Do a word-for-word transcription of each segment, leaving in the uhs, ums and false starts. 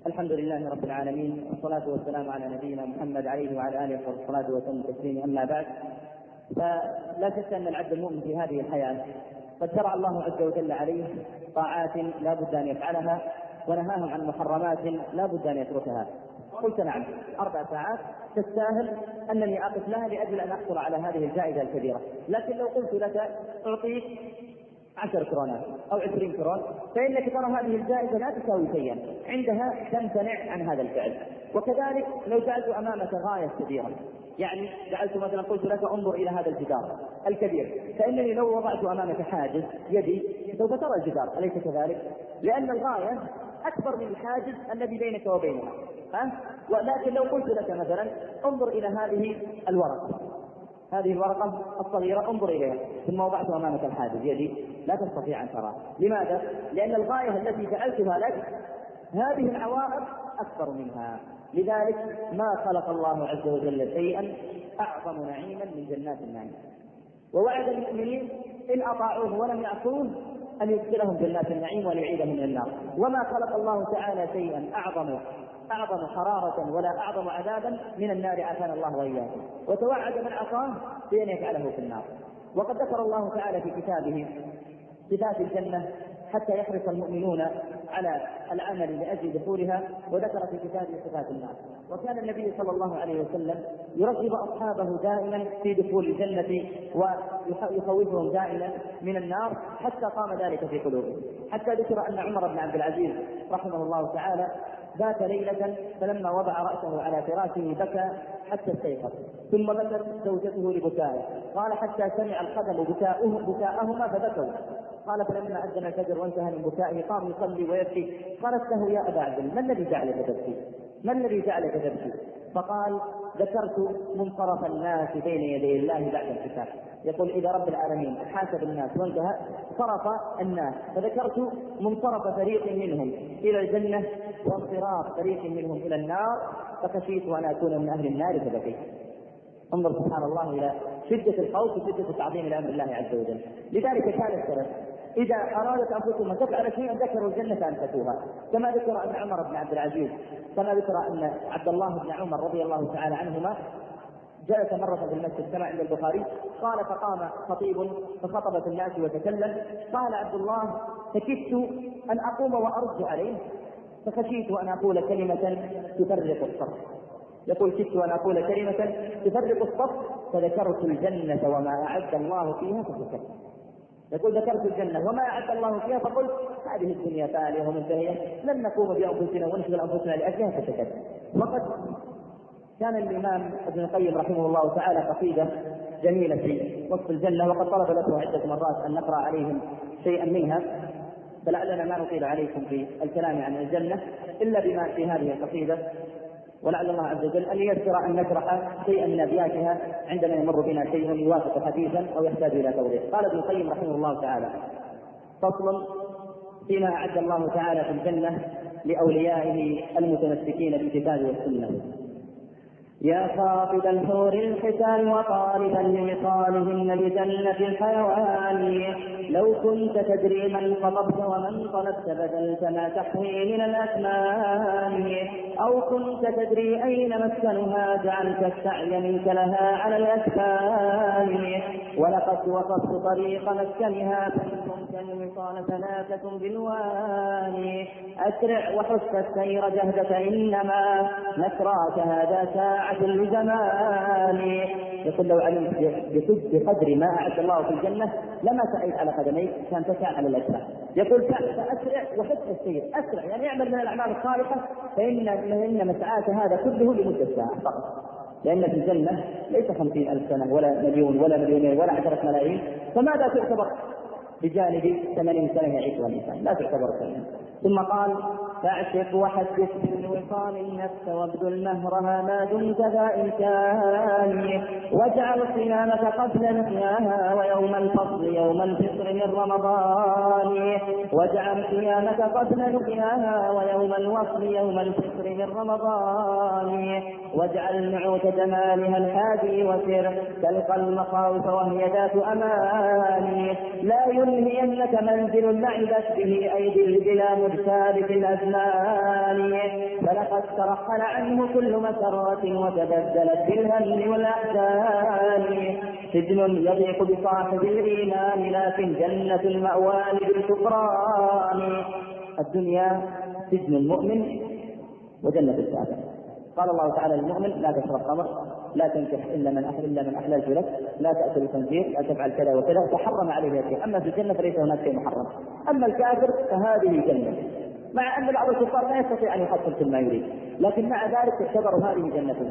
الحمد لله رب العالمين، والصلاة والسلام على نبينا محمد عليه وعلى آله والصلاة والسلام تسليما. أما بعد، فلا شك أن العبد المؤمن في هذه الحياة قد شرع الله عز وجل عليه طاعات لا بد أن يفعلها، ونهاهم عن محرمات لا بد أن يتركها. قلت نعم، أربع ساعات تستاهل أنني أقف لها لأجل أن أحصل على هذه الجائزة الكبيرة. لكن لو قلت لك أعطيك عشر كرونات أو عشرين كرون، فإنك ترى هذه الجائزة لا تساوي شيئا، عندها تمتنع عن هذا الفعل. وكذلك لو جعلت أمامك غاية كبيرة، يعني جعلت مثلا قلت لك انظر إلى هذا الجدار الكبير، فإنني لو وضعت أمامك حاجز يدي سوف ترى الجدار، أليس كذلك؟ لأن الغاية أكبر من الحاجز الذي بينك وبينها. أه؟ ولكن لو قلت لك مثلا انظر إلى هذه الورقة، هذه الورقة الصغيرة انظر إليها، ثم وضعت أمامك الحاجز يدي، لا تستطيع أن تراها. لماذا؟ لأن الغاية التي جعلتها لك هذه العوائق أكثر منها. لذلك ما خلق الله عز وجل شيئا أعظم نعيما من جنات النعيم، ووعد المؤمنين إن أطاعوه ولم يعصوه أن يدخلهم جنات النعيم ويعيدهم من النار. وما خلق الله تعالى شيئا أعظم أعظم حرارة ولا أعظم عذابا من النار، عافانا الله وإياكم. وتوعد من عصاه بأن يجعله في النار. وقد ذكر الله تعالى في كتابه صفات الجنة حتى يحرص المؤمنون على العمل لأجل دخولها، وذكر في كتابه صفات النار. وكان النبي صلى الله عليه وسلم يرغب أصحابه دائما في دخول الجنة ويخوفهم دائما من النار، حتى قام ذلك في قلوبهم. حتى ذكر أن عمر بن عبد العزيز رحمه الله تعالى ذات ليلة فلما وضع رأسه على فراشه بكى حتى استيقظ، ثم بكت زوجته لبكائه، قال حتى سمع الخدم بكاءهما فبكوا. قال فلما أذن الفجر وانتهى من بكائه قام يصلي ويبكي. قالت له يا أبا عبد الله ما الذي جعلك تبكي؟ ما الذي جعلك تبكي؟ فقال ذكرت منصرف الناس بين يدي الله بعد الحساب. يقول إذا رب العالمين حاسب الناس وانتهى صرف الناس، فذكرت منصرف فريق منهم إلى الجنة وانصراف فريق منهم إلى النار، فخشيت أن أكون من أهل النار فبكيت. انظر سبحان الله إلى شدة الخوف وشدة التعظيم لأمر الله عز وجل. لذلك كان السلف إذا أرادت أنفسهم أن تفعل شيئا ذكروا الجنة أنفتوها، كما ذكر أن عمر بن عبد العزيز، كما ذكر أن عبد الله بن عمر رضي الله تعالى عنهما جلس مرة في المسجد كما عند البخاري، قال فقام خطيب فخطب في الناس وتكلم، قال عبد الله فكدت أن أقوم وأرد عليه فخشيت أن أقول كلمة تفرق الصف. يقول كدت أن أقول كلمة تفرق الصف فذكرت الجنة وما أعد الله فيها فسكت. يقول ذكرت الجنة وما أعد الله فيها فقلت هذه الدنيا فانية ومنتهية لن نقوم بأنفسنا ونشغل أنفسنا لأجلها فسكت. وقد كان الإمام ابن القيم رحمه الله تعالى قصيدة جميلة في وصف الجنة، وقد طلب له عدة مرات أن نقرأ عليهم شيئا منها، فلعلنا ما نطيل عليكم في الكلام عن الجنة إلا بما في هذه القصيدة، ولعل الله عز وجل أن ييسر أن نشرح شيئا من أبياتها عندما يمر بنا شيء يوافق حديثا أو يحتاج إلى توضيح. قال ابن القيم رحمه الله تعالى: فصل فيما أعد الله تعالى في الجنة لأوليائه المتمسكين بالكتاب والسنة. يا خاطب الحور الحسان وطالبا لوصالهن بجنة الحيوان، لو كنت تدري من خطبت ومن طلبت بذلت ما تحوي من الأثمان، أو كنت تدري أين مسكنها جعلت السعي منك لها على الأسفان، ولقد وصفت طريق مسكنها فإن الوصال ثلاثة بالوان، أسرع وحس السير جهدك إنما نسراك هذا ساعة لزمان. يقول لو علمت بقدر ما أعد الله في الجنة لما سعيت على قدميك، كان تسعى على الأسرع. يقول فأسرع وحس السير، أسرع يعني اعمل من الأعمال الصالحة، فإن إن مسعاك هذا كله لمدة ساعة فقط، لأن في الجنة ليس خمسين ألف سنة ولا مليون ولا مليونين ولا عشرة ملايين، فماذا تعتبر بجانب ثمانين سنة يعيشها الإنسان؟ لا تعتبر سنة. ثم قال: فاعشق وحدث بالوصال النفس وابذل مهرها ما دمت ذا إمكان، واجعل صيامك قبل لقياها ويوم الفصل يوم الفطر من رمضان، واجعل صيامك قبل لقياها ويوم الوصل يوم الفطر من رمضان، واجعل نعوت جمالها الحادي وسر تلقى المخاوف وهي ذات أمان، لا يلهينك منزل لعبت به أيدي البلا مجتال في الأزمان، فلقد ترحل عنه كل مسرة وتبدلت بالهم والأحزان. سجن يضيق بصاحب الإيمان لكن جنة المأوى بالكفران. الدنيا سجن المؤمن وجنة الكافر. قال الله تعالى للمؤمن: لا تشرب خمر، لا تنكح إلا من أحل إلا من أحللت لك، لا تأكل الخنزير، لا تفعل كذا وكذا، فحرم عليه شيء. أما في الجنة فليس هناك شيء محرم. أما الكافر فهذه جنة، مع أن بعض الكفار لا يستطيع أن يحصل كل ما يريد، لكن مع ذلك تعتبر هذه جنة.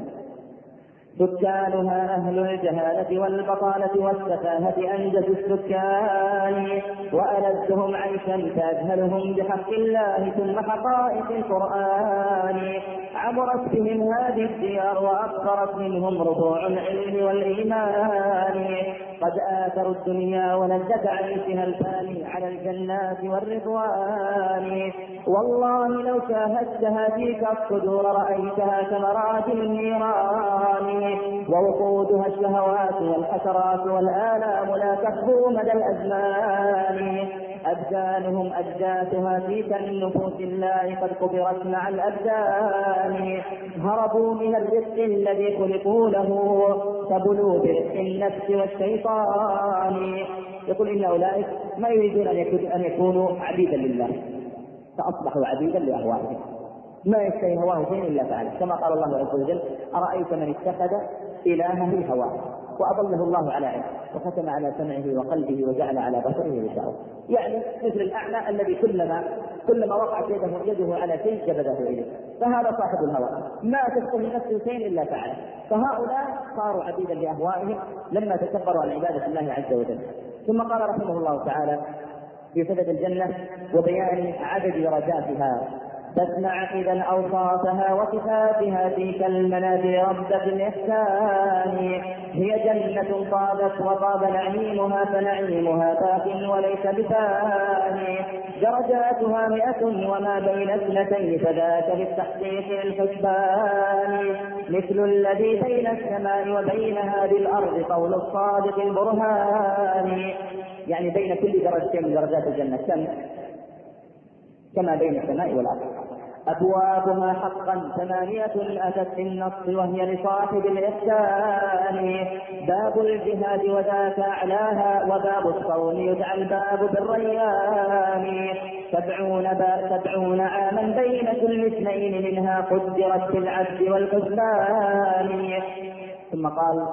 سكانها أهل الجهالة والبطالة والسفاهة أنجز السكان، وألذهم عيشا تجهلهم بحق الله ثم حقائق القرآن. عبرت بهم هذه الديار وأكثرت منهم رفوع العلم والإيمان. قد آثروا الدنيا ولذة عيشها الفاني على الجنات والرضوان. والله لو شاهدتها فيك الصدور رأيتها ثمرات النيران، ووقودها الشهوات والحسرات والآلام لا تخفو مدى الأزمان. أبدانهم أجداثها في كالنفوس الله قد قبرت مع الأبدان. هربوا من الرزق الذي خلقوا له فبلوا برزق النفس والشيطان. يقول إن أولئك ما يريدون أن يكونوا عبيدا لله، فأصبحوا عبيدا لأهوائهم، ما يشتهي هواه شيء إلا فعله، كما قال الله عز وجل: أرأيت من اتخذ إلهه هواه وأضله الله على علم وختم على سمعه وقلبه وجعل على بصره غشاوة. يعني مثل الأعمى الذي كلما كلما وقعت يده يده على شيء جبده إليه، فهذا صاحب الهوى، ما تشتهي نفسه شيء إلا فعله. فهؤلاء صاروا عبيدا لأهوائهم لما تكبروا عن عبادة الله عز وجل. ثم قال رحمه الله تعالى في صفة الجنة وبيان عدد درجاتها: تسمع إذا أوصافها وصفاتها فيك المنازل ربة الإحسان. هي جنة طابت وطاب نعيمها فنعيمها باق وليس بثاني. درجاتها مئة وما بين اثنتين فذاك بالتحقيق الحسبان. مثل الذي بين السماء وبينها بالأرض قول الصادق البرهان. يعني بين كل درجتين من درجات الجنة كم؟ كما بين السماء والأرض. أبوابها حقا ثمانية أتت في النص وهي لصاحب الإحسان. باب الجهاد وذاك أعلاها وباب الصوم يدعى الباب بالريان. سبعون, سبعون عاما بين كل اثنين منها قدرت في العدل والحسبان. ثم قال: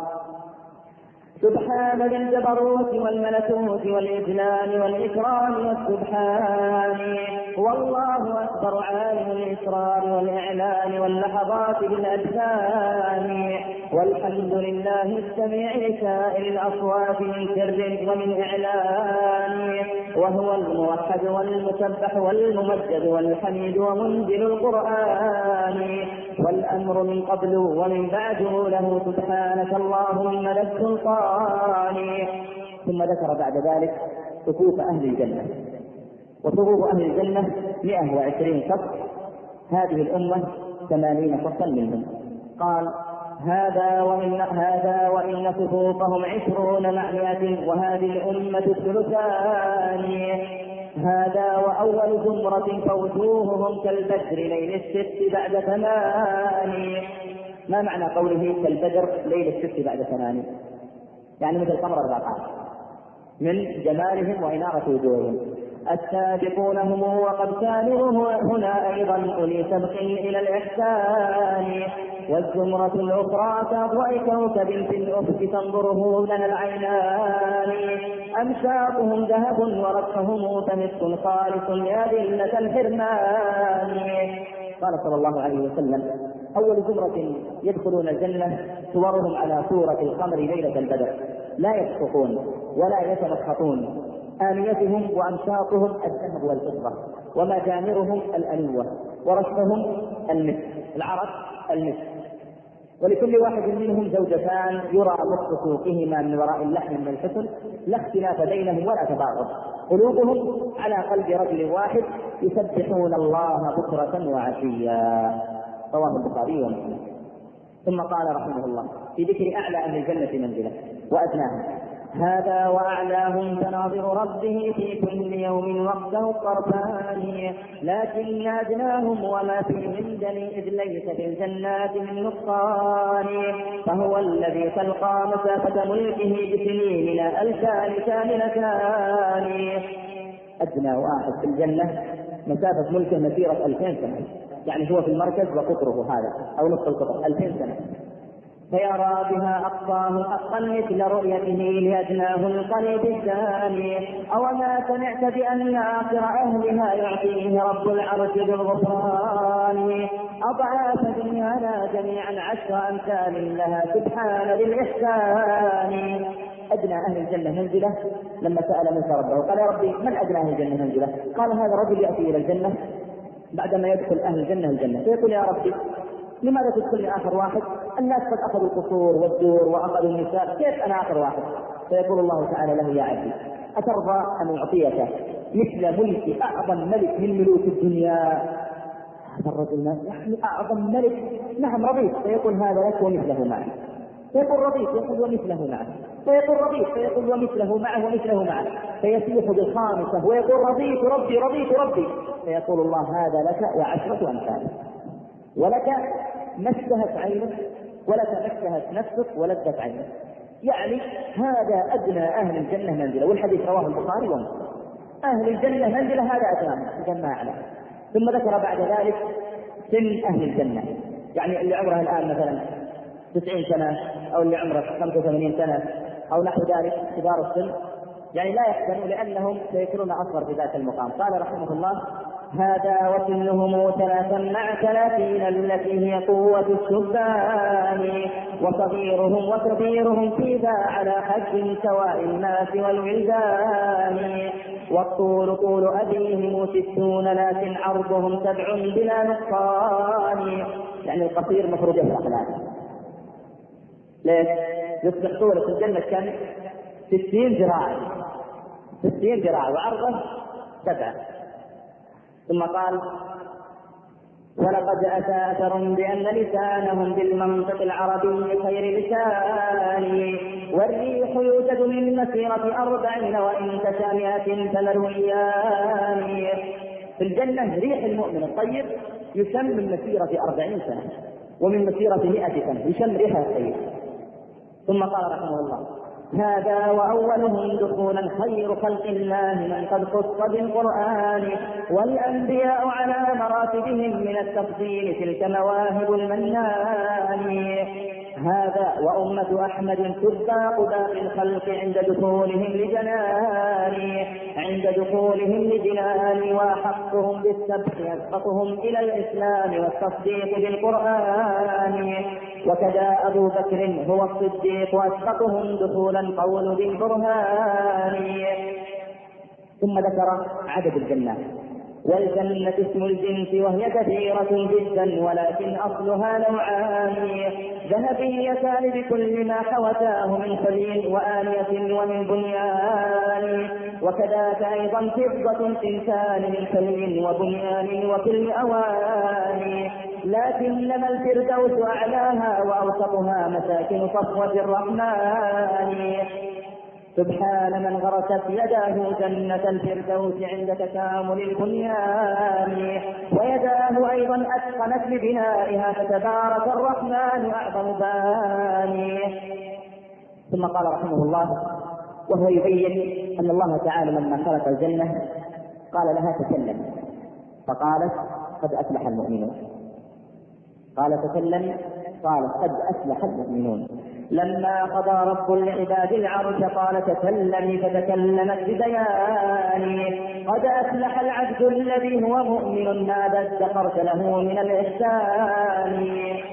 سبحان ذي الجبروت والملكوت والإجلال والإكرام والسبحان. والله أكبر عالم الإسرار والإعلان واللحظات بالأجسام. والحمد لله السميع لسائر الأصوات من سر ومن إعلان. وهو الموحد والمسبح والممجد والحميد ومنزل القرآن. والأمر من قبل ومن بعد له سبحانك اللهم ذا السلطان. ثم ذكر بعد ذلك صفوف أهل الجنة، وصفوف أهل الجنة مئة وعشرين صف، هذه الأمة ثمانين صفا منهم. قال: هذا وإن, هذا وإن صفوفهم عشرون مع مئة وهذه الأمة الثلثان. هذا وأول زمرة فوجوههم كالبدر ليل الست بعد ثمان. ما معنى قوله كالبدر ليل الست بعد ثمان؟ يعني مثل قمر الرقعة من جمالهم وإنارة وجوههم. السابقون هم وقد كانوا هنا أيضا أولي سبق إلى الإحسان. والزمرة الأخرى كأضواء كوكب في الأفق تنظره لنا العينان. أمشاطهم ذهب ورقهم فمسك خالص يا ذلة الحرمان. قال صلى الله عليه وسلم: أول زمرة يدخلون الجنة صورهم على صورة القمر ليلة البدر، لا يسقطون ولا يتمخطون. آنيتهم وأمشاطهم الذهب والفضة، ومجامرهم الألوة، ورشفهم المسك، العرق المسك. ولكل واحد منهم زوجتان يرى مخ سوقهما من وراء اللحم من الحسن، لا اختلاف بينهم ولا تباغض. قلوبهم على قلب رجل واحد يسبحون الله بكرة وعشيا. رواه البخاري ومسلم. ثم قال رحمه الله في ذكر أعلى أهل الجنة منزلة وأدناها: هذا وأعلاهم تناظر ربه في كل يوم وقته الطرفان، لكن أدناهم وما فيهم دني إذ ليس في الجنات من نقصان، فهو الذي تلقى مسافة ملكه بسنين ألفان كاملتان. أدنى واحد في الجنة مسافة ملكه مسيرة ألفين سنة، يعني هو في المركز وقطره هذا أو نصف القطر ألفين سنة، فيرى بها أقصاه حقا مثل رؤيته لأدناه القريب الثاني. أو ما سمعت بأن آخر أهلها يعطيه رب العرش بالغفران، أضعاف دنيانا جميعا عشر أمثال لها سبحان ذي الإحسان. أدنى أهل الجنة منزلة لما سأل موسى ربه قال يا ربي من أدنى أهل الجنة منزلة؟ قال هذا رجل يأتي إلى الجنة بعدما يدخل أهل الجنة الجنة فيقول يا ربي لماذا تدخلني آخر واحد؟ الناس قد أخذوا القصور والدور وأخذوا النساء، كيف أنا آخر واحد؟ فيقول الله تعالى له يا عبدي أترضى أن أعطيك مثل ملك أعظم ملك من ملوك الدنيا؟ هذا الرجل يعني أعظم ملك، نعم رضيت. فيقول هذا لك ومثله معه. فيقول رضيت، يقول ومثله معه. فيقول رضيت، فيقول ومثله معه ومثله معه. فيسيح بالخامسة ويقول رضيت ربي رضيت ربي. فيقول الله هذا لك وعشرة أمثال، ولك ما اشتهت عينك ولك ما اشتهت نفسك ولذت عينك. يعني هذا أدنى أهل الجنة منزلة، والحديث رواه البخاري ومسلم. أهل الجنة منزلة هذا أدنى الجنة أعلى. ثم ذكر بعد ذلك سن أهل الجنة، يعني اللي عمره الآن مثلا تسعين سنة أو اللي عمره خمسة وثمانين سنة أو نحو ذلك كبار السن، يعني لا يحزنوا لأنهم سيكونون أصغر في ذات المقام. قال رحمه الله هذا وسنهم ثلاثا مع ثلاثين التي هي قوة الشبان، وصغيرهم وكبيرهم في ذا على حد سواء الناس والولدان، والطول طول أبيهم ستون لكن عرضهم سبع بلا نقصان. يعني القصير مفروض يفرق الآن، ليش؟ يصبح طوله في الجنة كم؟ ستين ذراع، ستين ذراع وعرضه سبعة. ثم قال ولقد أتى أثر بأن لسانهم بالمنطق العربي خير لسان، والريح يوجد من مسيرة أربعين وإن تشامئة فمرويان. في الجنة ريح المؤمن الطيب يشم من مسيرة أربعين سنة ومن مسيرة مئة سنة يشم ريحها الطيب. ثم قال رحمه الله هذا وأولهم دخولا خير خلق الله من قد خص بالقرآن، والأنبياء على مراتبهم من التفضيل تلك مواهب المنان. هذا وأمة أحمد سباق باقي الخلق عند دخولهم لجنان، عند دخولهم لجنان وحقهم بالسبق يسبقهم إلى الإسلام والتصديق بالقرآن. وكذا أبو بكر هو الصديق وأسبقهم دخولا قول بالبرهان. ثم ذكر عدد الجنات. والجنة اسم الجنس وهي كثيرة جدا ولكن أصلها نوعان، ذهبيتان بكل ما حوتاه من حلي وآنية ومن بنيان، وكذاك أيضا فضة تنتان من حلي وبنيان وكل أوان، لكنما الفردوس أعلاها وأوسطها مساكن صفوة الرحمن. سبحان من غرست يداه جنة الفردوس عند تكامل البنيان، ويداه أيضا أتقنت لبنائها فتبارك الرحمن أعظم باني. ثم قال رحمه الله وهو يبين أن الله تعالى لما خلق الجنة قال لها تكلم، فقالت قد أفلح المؤمنون. قال تكلم، قال قد أفلح المؤمنون. لما قضى رب العباد العرش قال تكلمي، فتكلمت ببيان قد أفلح العبد الذي هو مؤمن ماذا ادخرت له من الإحسان.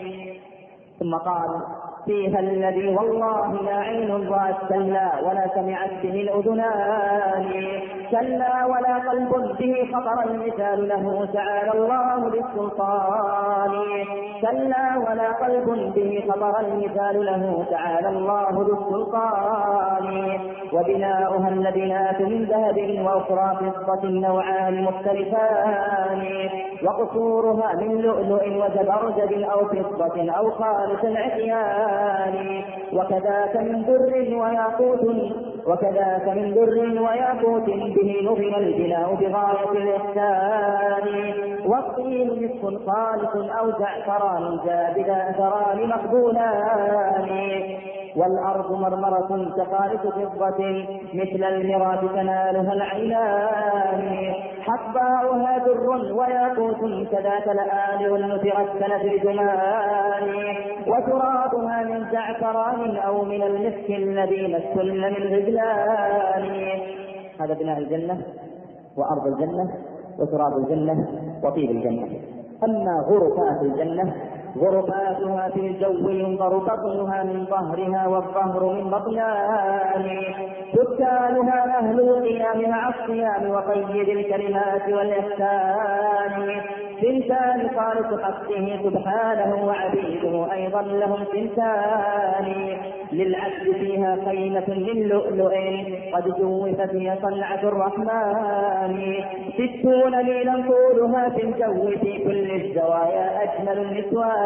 ثم قال فيها الذي والله لا عين رأت كلا ولا سمعت به الأذنان، كلا ولا قلب به خطر المثال له تعالى الله بالسلطان، كلا ولا قلب به خطر المثال له تعالى الله بالسلطان. وبناؤها اللبنات من ذهب وأخرى فضة نوعان مختلفان، وقصورها من لؤلؤ وزبرجد أو فضة أو خالص العصيان، وكذاك من در وياقوت وكذاك من در وياقوت به نظم البناء بغاية الإحسان. والطين مسك خالص أو زعفران زابد أثران مقبولان. والأرض مرمرة كخالص فضة مثل المرات تنالها العينان. حباؤها در وياقوت كذاك لآلئ نثرت كنثر جمان. وترابها من زعفران أو من المسك الذي مسل من غزلان. هذا بناء الجنة وأرض الجنة وتراب الجنة وطيب الجنة. أما غرفات الجنة غرفاتها في الجو ينظر بطنها من ظهرها والظهر من بطنان. سكانها أهل القيام مع الصيام وقيد الكلمات والإحسان. سنتان خالص حقه سبحانه وعبيده أيضا لهم سنتان. للعبد فيها خيمة من لؤلؤ قد جوفت هي صنعة الرحمن. ستون ميلا طولها في الجو في كل الزوايا أجمل النسوان.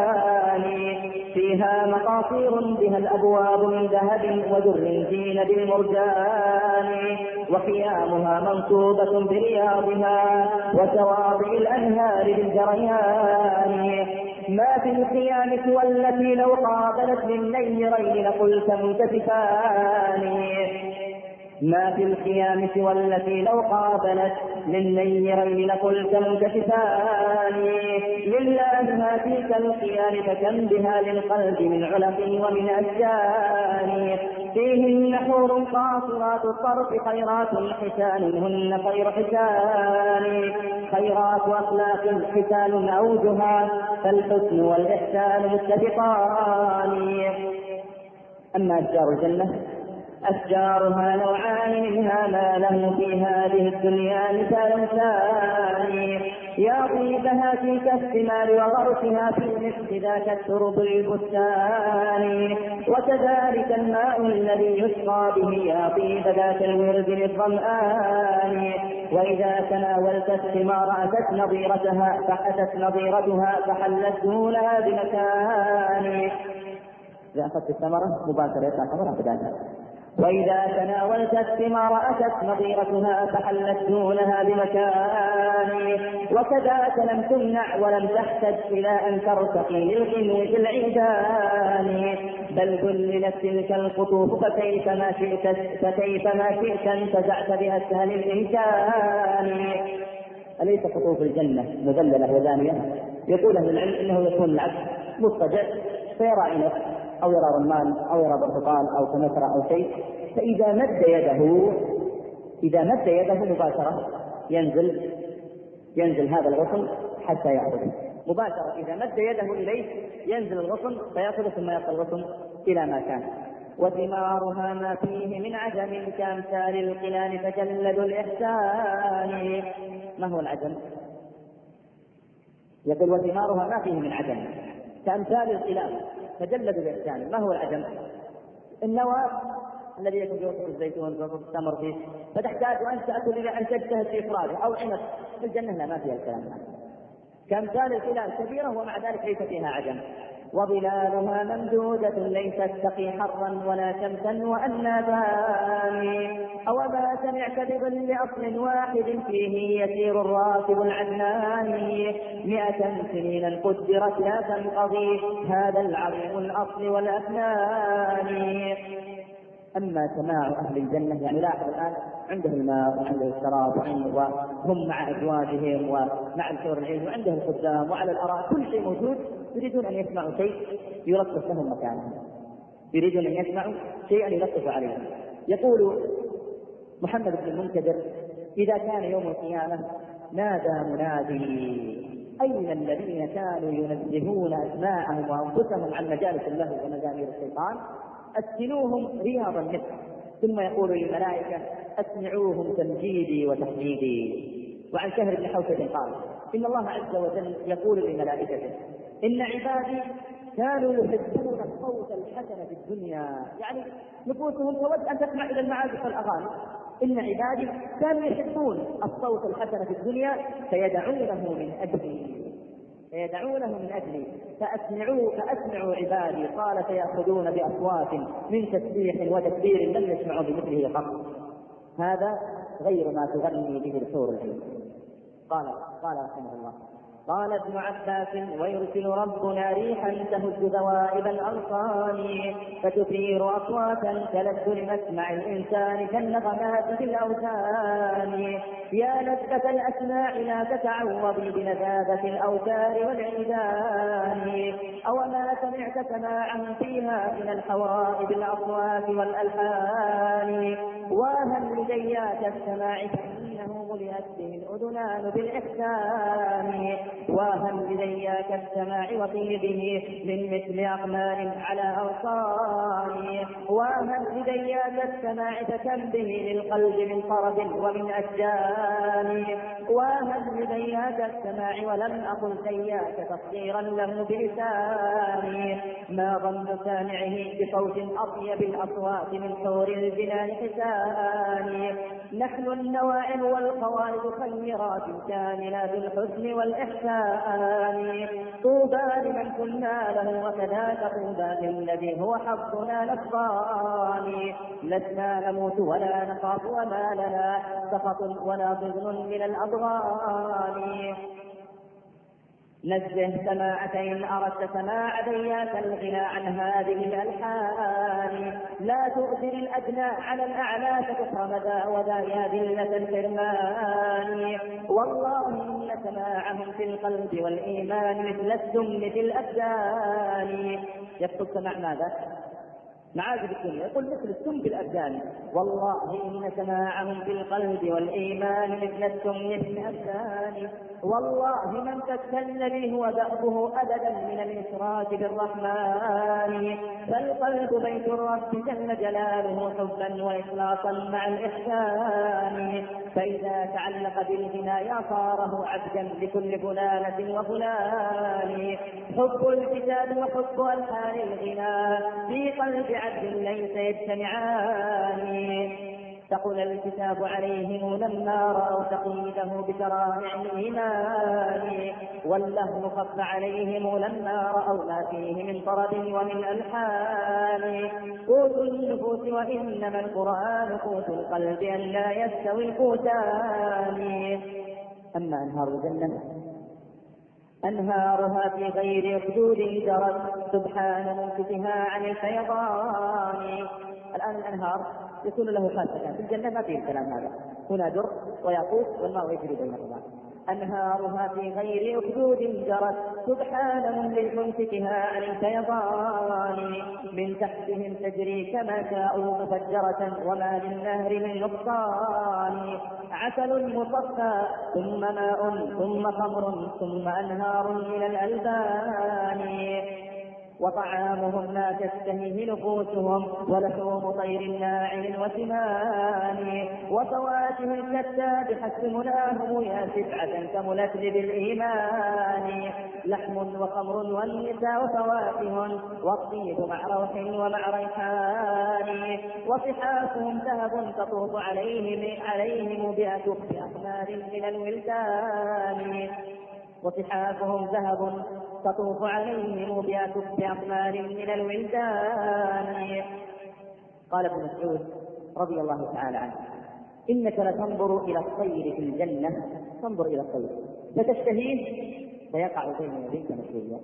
فيها مقاصير بها الأبواب من ذهب ودر زين بالمرجان. وخيامها منصوبة برياضها وشواطئ الأنهار بالجريان. ما في الخيام سوى التي لو قابلت للنيرين لقلت منكسفان. ما في الخيام سوى التي لو قابلت للنيرين لقلت منكسفان. لله ما فيك الخيام فكم بها للقلب من علق ومن أشجان. فيهن حور قاصرات الطرف خيرات حسان هن خير حسان. خيرات أخلاق حسان أوجها فالحسن والإحسان متفقان. أما أشجار الجنة أشجارها نوعان منها ما له في هذه الدنيا مثال ثاني. يا طيبها في كالثمار وغرسها في مثل ذاك الترب البستان. وكذلك الماء الذي يسقى به يا طيب ذاك الورد للظمآن. وإذا تناولت الثمار أتت نظيرتها فأتت نظيرتها فحلت دونها بمكان. إذا أخذت الثمرة مباشرة يطلع ثمرة بذاتها. وإذا تناولت الثمار أتت نظيرتها فحلت دونها بمكان. وكذاك لم تمنع ولم تحتج إلى أن ترتقي للغنو في العيدان. بل ذللت تلك القطوف فكيف ما شئت فكيف ما شئت انتزعت بأسهل الإمكان. أليس قطوف الجنة مذللة وزانية؟ يقول أهل العلم إنه يكون العبد مضطجع فيرى عنب أو يرى رمان أو يرى برتقال أو كمثرى أو شيء، فإذا مد يده إذا مد يده مباشرة ينزل ينزل هذا الغصن حتى يأخذه مباشرة. إذا مد يده إليه ينزل الغصن فيأخذه ثم يبقى الغصن إلى ما كان. وثمارها ما فيه من عجم كأمثال القلال تجلد الإحسان. ما هو العجم؟ يقول وثمارها ما فيه من عجم كأمثال القلال تجلد الإحسان. ما هو العجم؟ النوى الذي يكون في وسط الزيتون وسط التمر فيه، فتحتاج أن تأكل إلى أن تجتهد في إخراجه. أو عنب في الجنة لا ما فيها الكلام هذا. كأمثال القلال كبيرة ومع ذلك ليس فيها عجم. وظلالها ممدودة ليست تقي حرا ولا شمسا وأنى ثاني. أو ما سمعت بظل أصل واحد فيه يسير الراكب العدناني. مئة سنين قدرت لا تنقضي هذا العظيم الأصل والأفنان. أما سماع أهل الجنة يعني لاحظ الآن عنده الماء وعنده الشراب وهم مع أزواجهم ومع الحور العين وعنده الخدام وعلى الأراء كل شيء موجود. يريدون أن يسمعوا شيء يلطف لهم مكانهم، يريدون أن يسمعوا شيئا يلطف عليهم. يقول محمد بن المنكدر إذا كان يوم القيامة نادى منادي أين الذين كانوا ينزهون أسماءهم وأنفسهم عن مجالس الله ومزامير الشيطان أسكنوهم رياض النفس. ثم يقول للملائكة أسمعوهم تمجيدي وتحميدي. وعن شهر بن حوشب قال إن الله عز وجل يقول لملائكته إن عبادي كانوا يحبون الصوت الحسن في الدنيا، يعني نفوسهم تود أن تسمع إلى المعازف والأغاني. إن عبادي كانوا يحبون الصوت الحسن في الدنيا فيدعونه من أجلي فيدعونه من أجلي فأسمعوا فأسمعوا عبادي. قال فيأخذون بأصوات من تسبيح وتكبير لم يسمعوا بمثله قط. هذا غير ما تغني به الحور العين. قال قال رحمه الله قال ابن عباس ويرسل ربنا ريحا تهز ذوائب الأغصان فتثير أصواتا تلذ لمسمع الإنسان كالنغمات في الأوثان. يا لذة الأسماع لا تتعوضي بلذاذة الأوتار والعيدان. أو ما سمعت سماعا فيها من الحوائب الأصوات والألحان. وهل لديات السماع فإنه ملئت به الأذنان بالإحسان. وهل لدياك السماع وطيبه من مثل أقمار على أوصان. وهل لدياك السماع فكم به للقلب من طرب ومن أشجان. وهل لدياك السماع ولم أقل دياك تصغيرا له بلساني. ما ظن سامعه بصوت أطيب الأصوات من حور الجنان حسان. نحن النواعم والقوالب خيرات كاملات الحسن والإحسان. طوبى لمن كنا له وكذاك طوبى للذي هو حظنا نصران. لسنا نموت ولا نخاف وما لنا سخط ولا ضغن من الأضغان. نزه سماعتين أردت سماع دياك الغنى عن هذه الألحان. لا تؤثر الأدنى على الأعلى فتحرم ذا وذا يا ذلة الحرمان. والله إن سماعهم في القلب والإيمان مثل السم في الأبدان. يقصد سماع ماذا؟ معاذ الدنيا يقول مثل السم في الأبدان. والله إن سماعهم في القلب والإيمان مثل السم في الأبدان. والله من تتكلم هو دأبه أبدا من الإشراك بالرحمن. فالقلب بيت الرب جل جلاله حبا وإخلاصا مع الإحسان. فإذا تعلق بالغنايا صاره عبدا لكل فلانة وفلان. حب الكتاب وحب ألحان الغنى في قلب عبد ليس يجتمعان. ثقل الكتاب عليهم لما رأوا تقييده بشرائع الإيمان. واللهو خف عليهم لما رأوا ما فيه من طرب ومن ألحان. قوت النفوس وإنما القرآن قوت القلب أن لا يستوي القوتان. أما أنهار الجنة أنهارها في غير حدود جرت سبحان ممسكها عن الفيضان. الآن الأنهار يكون له خاصة في الجنة ما فيه الكلام هذا. هنا در وياقوت والماء يجري بينهما. أنهارها في غير حدود جرت سبحان ممسكها عن الفيضان. من تحتهم تجري كما شاءوا مفجرة وما للنهر من نقصان. عسل مصفى ثم ماء ثم خمر ثم أنهار من الألبان. وطعامهم ما تشتهيه نفوسهم ولحوم طير ناعم وسمان. وفواكه شتى بحسب مناهم يا سبعة كملت بالإيمان. لحم وخمر والنساء وفواكه والطيب مع روح ومع ريحان. وصحافهم ذهب تطوف عليهم عليهم بأكف أحمار من الولدان. وصحافهم ذهب تطوف عليهم بأكف أحمار من الولدان. قال ابن مسعود رضي الله تعالى عنه إنك لتنظر إلى الطير في الجنة تنظر إلى الطير فتشتهيه فيقع بين يديك مشويا.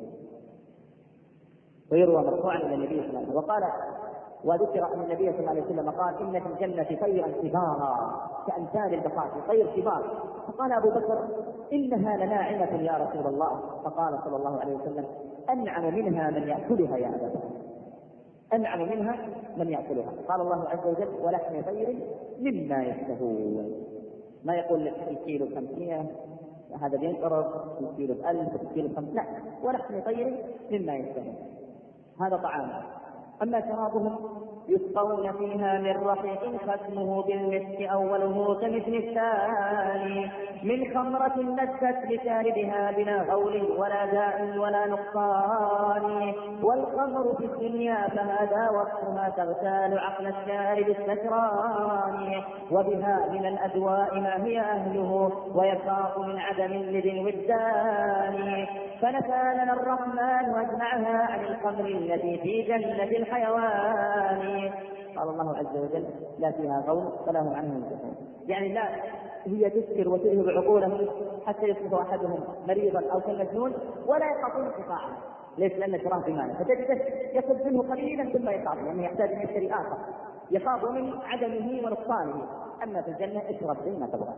ويروى مرفوعا إلى النبي صلى الله عليه وسلم وقال وذكر أن النبي صلى الله عليه وسلم قال إن في الجنة طيرا كبارا كأمثال البقاء طير كبار. فقال أبو بكر إنها لناعمة يا رسول الله. فقال صلى الله عليه وسلم أنعم منها من يأكلها يا أبا بكر أنعم منها من يأكلها. قال الله عز وجل ولحم طير مما يشتهون. ما يقول لك الكيلو خمسمائة هذا بينقرض الكيلو بألف الكيلو خمسمائة لا ولحم طير مما يشتهون هذا طعامه. أما شرابهم يسقون فيها من رحيق ختمه بالمسك أوله كمثل الثاني. من خمرة لذت لشاربها بلا غول ولا داء ولا نقصان. والخمر في الدنيا فهذا وصفها تغتال عقل الشارب السكران. وبها من الأدواء ما هي أهله ويخاف من عدم لذي الوجدان. فنسألنا الرحمن واجمعها عن الخمر التي في جنة الحيوان. قال الله عز وجل: لا فيها غول ولا هم عنه ينزفون. يعني لا هي تسكر وتذهب عقولهم حتى يصبح احدهم مريضا او كالمجنون ولا يخافون انقطاعه. ليس لان شراب بمعنى فتجده يصب منه قليلا ثم يخاف لانه يحتاج ان يشتري اخر، يخاف من عدمه ونقصانه. اما في الجنه اشرب زي ما تبغى،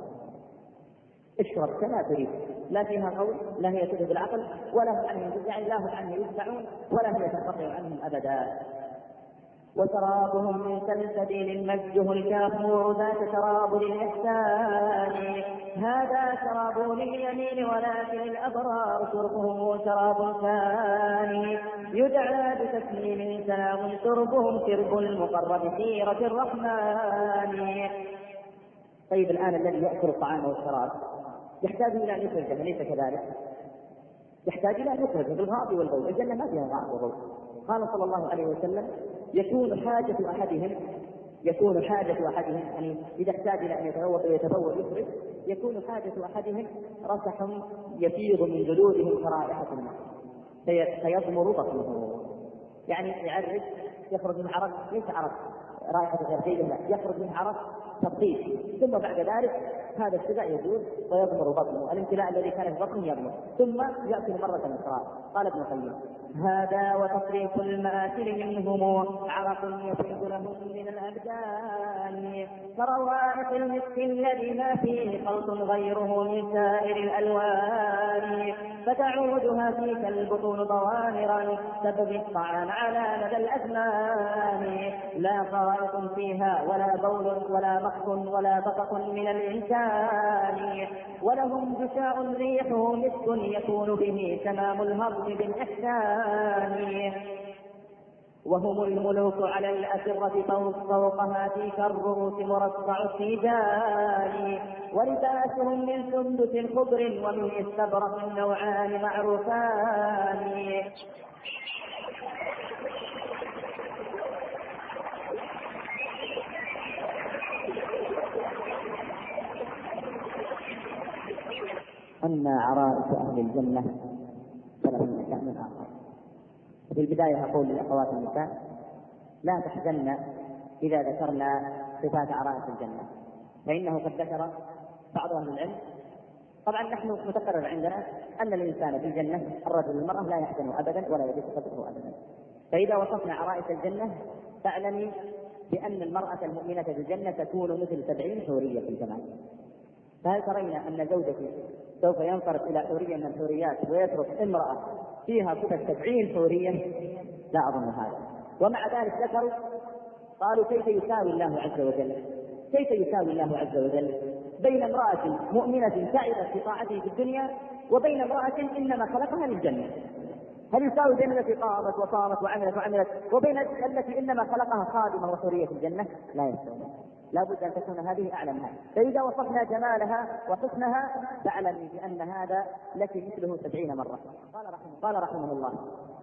اشرب كما تريد، لا فيها قول، لا هي تذهب العقل ولا هم عنه ينزفون، يعني لا هم عنه يدفعون ولا هي تنقطع عنهم ابدا. وشرابهم من سلسبيل مزجه الكافور ذات شراب للإحسان. هذا شراب لليمين ولكن الأبرار شربهم شراب ثاني. يدعى بتسليم سلام شربهم شرب المقرب سيرة الرحمن. طيب الآن الذي يأكل الطعام والشراب يحتاج إلى أن يخرجه، أليس كذلك؟ يحتاج إلى أن يخرجه بالغائط والبول. الجنة ما فيها غائط وبول. قال صلى الله عليه وسلم: يكون حاجة أحدهم يكون حاجة أحدهم يعني إذا احتاج إلى أن يتبول ويتبول يخرج، يكون حاجة أحدهم رسح يفيض من جلودهم كرائحة الماء فيضمر بطنه، يعني يعرج يخرج من عرق، ليس عرق رائحة غير جيدة، لا يخرج من عرق تطبيق، ثم بعد ذلك هذا السبع يزول ويضمر بطنه، الامتلاء الذي كان في بطنه يضمر، ثم يأكل مرة أخرى. قال ابن القيم: هذا وتصريف المآكل منهم عرق يفيض لهم من الأبدان كروائح المسك الذي ما فيه خلط غيره من سائر الألوان، فتعودها فيك البطون ضوامرا تبغي الطعام على مدى الأزمان. لا خائط فيها ولا بول ولا مخ ولا بطق من الإنسان، ولهم جشاء ريحه مسك يكون به تمام الهضم بالإحسان. وهم الملوك على الأسرة فوقها تلك الرؤوس مرصع السجال، ولباسهم من سندس خضر ومن استبرق النوعان معروفان. أما عرائس أهل الجنة فلهم شأن آخر. في البداية أقول للأخوات النساء: لا تحزن إذا ذكرنا صفات عرائس الجنة، فإنه قد ذكر بعض أهل العلم. طبعا نحن متقرر عندنا أن الإنسان في الجنة الرجل والمرأة لا يحزن أبدا ولا يضيق صدره أبدا. فإذا وصفنا عرائس الجنة فاعلمي بأن المرأة المؤمنة في الجنة تكون مثل سبعين حورية في الجمال. فهل ترين أن زوجك سوف ينصرف إلى حورية من الحوريات ويترك امرأة فيها صفة سبعين حورية؟ لا أظن هذا. ومع ذلك ذكروا قالوا: كيف يساوي الله عز وجل كيف يساوي الله عز وجل بين امرأة مؤمنة تعبت في طاعته في الدنيا وبين امرأة إنما خلقها للجنة؟ هل يساوي بين التي قامت وصامت وعملت وعملت وبين التي إنما خلقها خادمة وحورية في الجنة؟ لا يساوي. لا بد أن تكون هذه أعلمها. فإذا وصفنا جمالها وحسنها فاعلمي بأن هذا لك مثله سبعين مرة. قال رحمه, قال رحمه الله: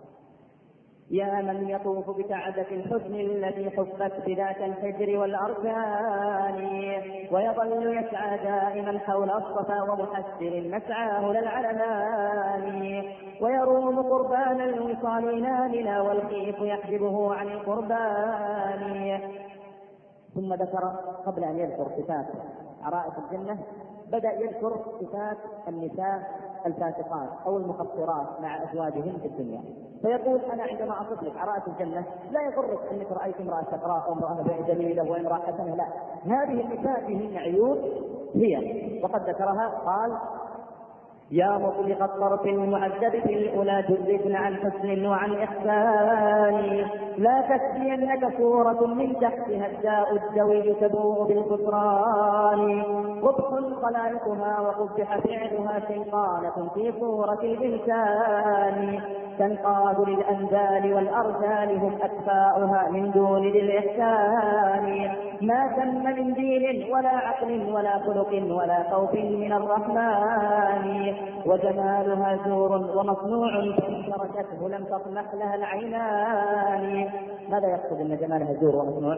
يا من يطوف بكعبة الحسن التي حفت بذات الحجر والأركان، ويظل يسعى دائما حول الصفا ومحسر مسعاه للعلمان، ويروم قربان الوصال نامنا والخيف يحجبه عن القربان. ثم ذكر قبل أن يذكر صفات عرائس الجنة بدأ يذكر صفات النساء الفاسقات أو المخطرات مع أزواجهن في الدنيا. فيقول: أنا عندما أصف لك عرائس الجنة لا يغرك أنك رأيت امرأة شقراء أو امرأة جميلة وامرأة حسنة، لا، هذه النساء فيهن عيوب هي، وقد ذكرها. قال: يا مطلق الطرف المعذب في الأولى جربن عن حسن وعن إحسان، لا تكفينك صورة من تحتها الداء الدوي تبوء بالكسران، قبح خلائقها وقبح فعلها شيطانة في صورة الإنسان، تنقاد للأنذال والأرذال هم أتباعها من دون ذي الإحسان، ما تم من دين ولا عقل ولا خلق ولا خوف من الرحمن، وجمالها زور ومصنوع فإن تركته لم تطمح لها العينان. ماذا يقصد أن جمالها زور ومصنوع؟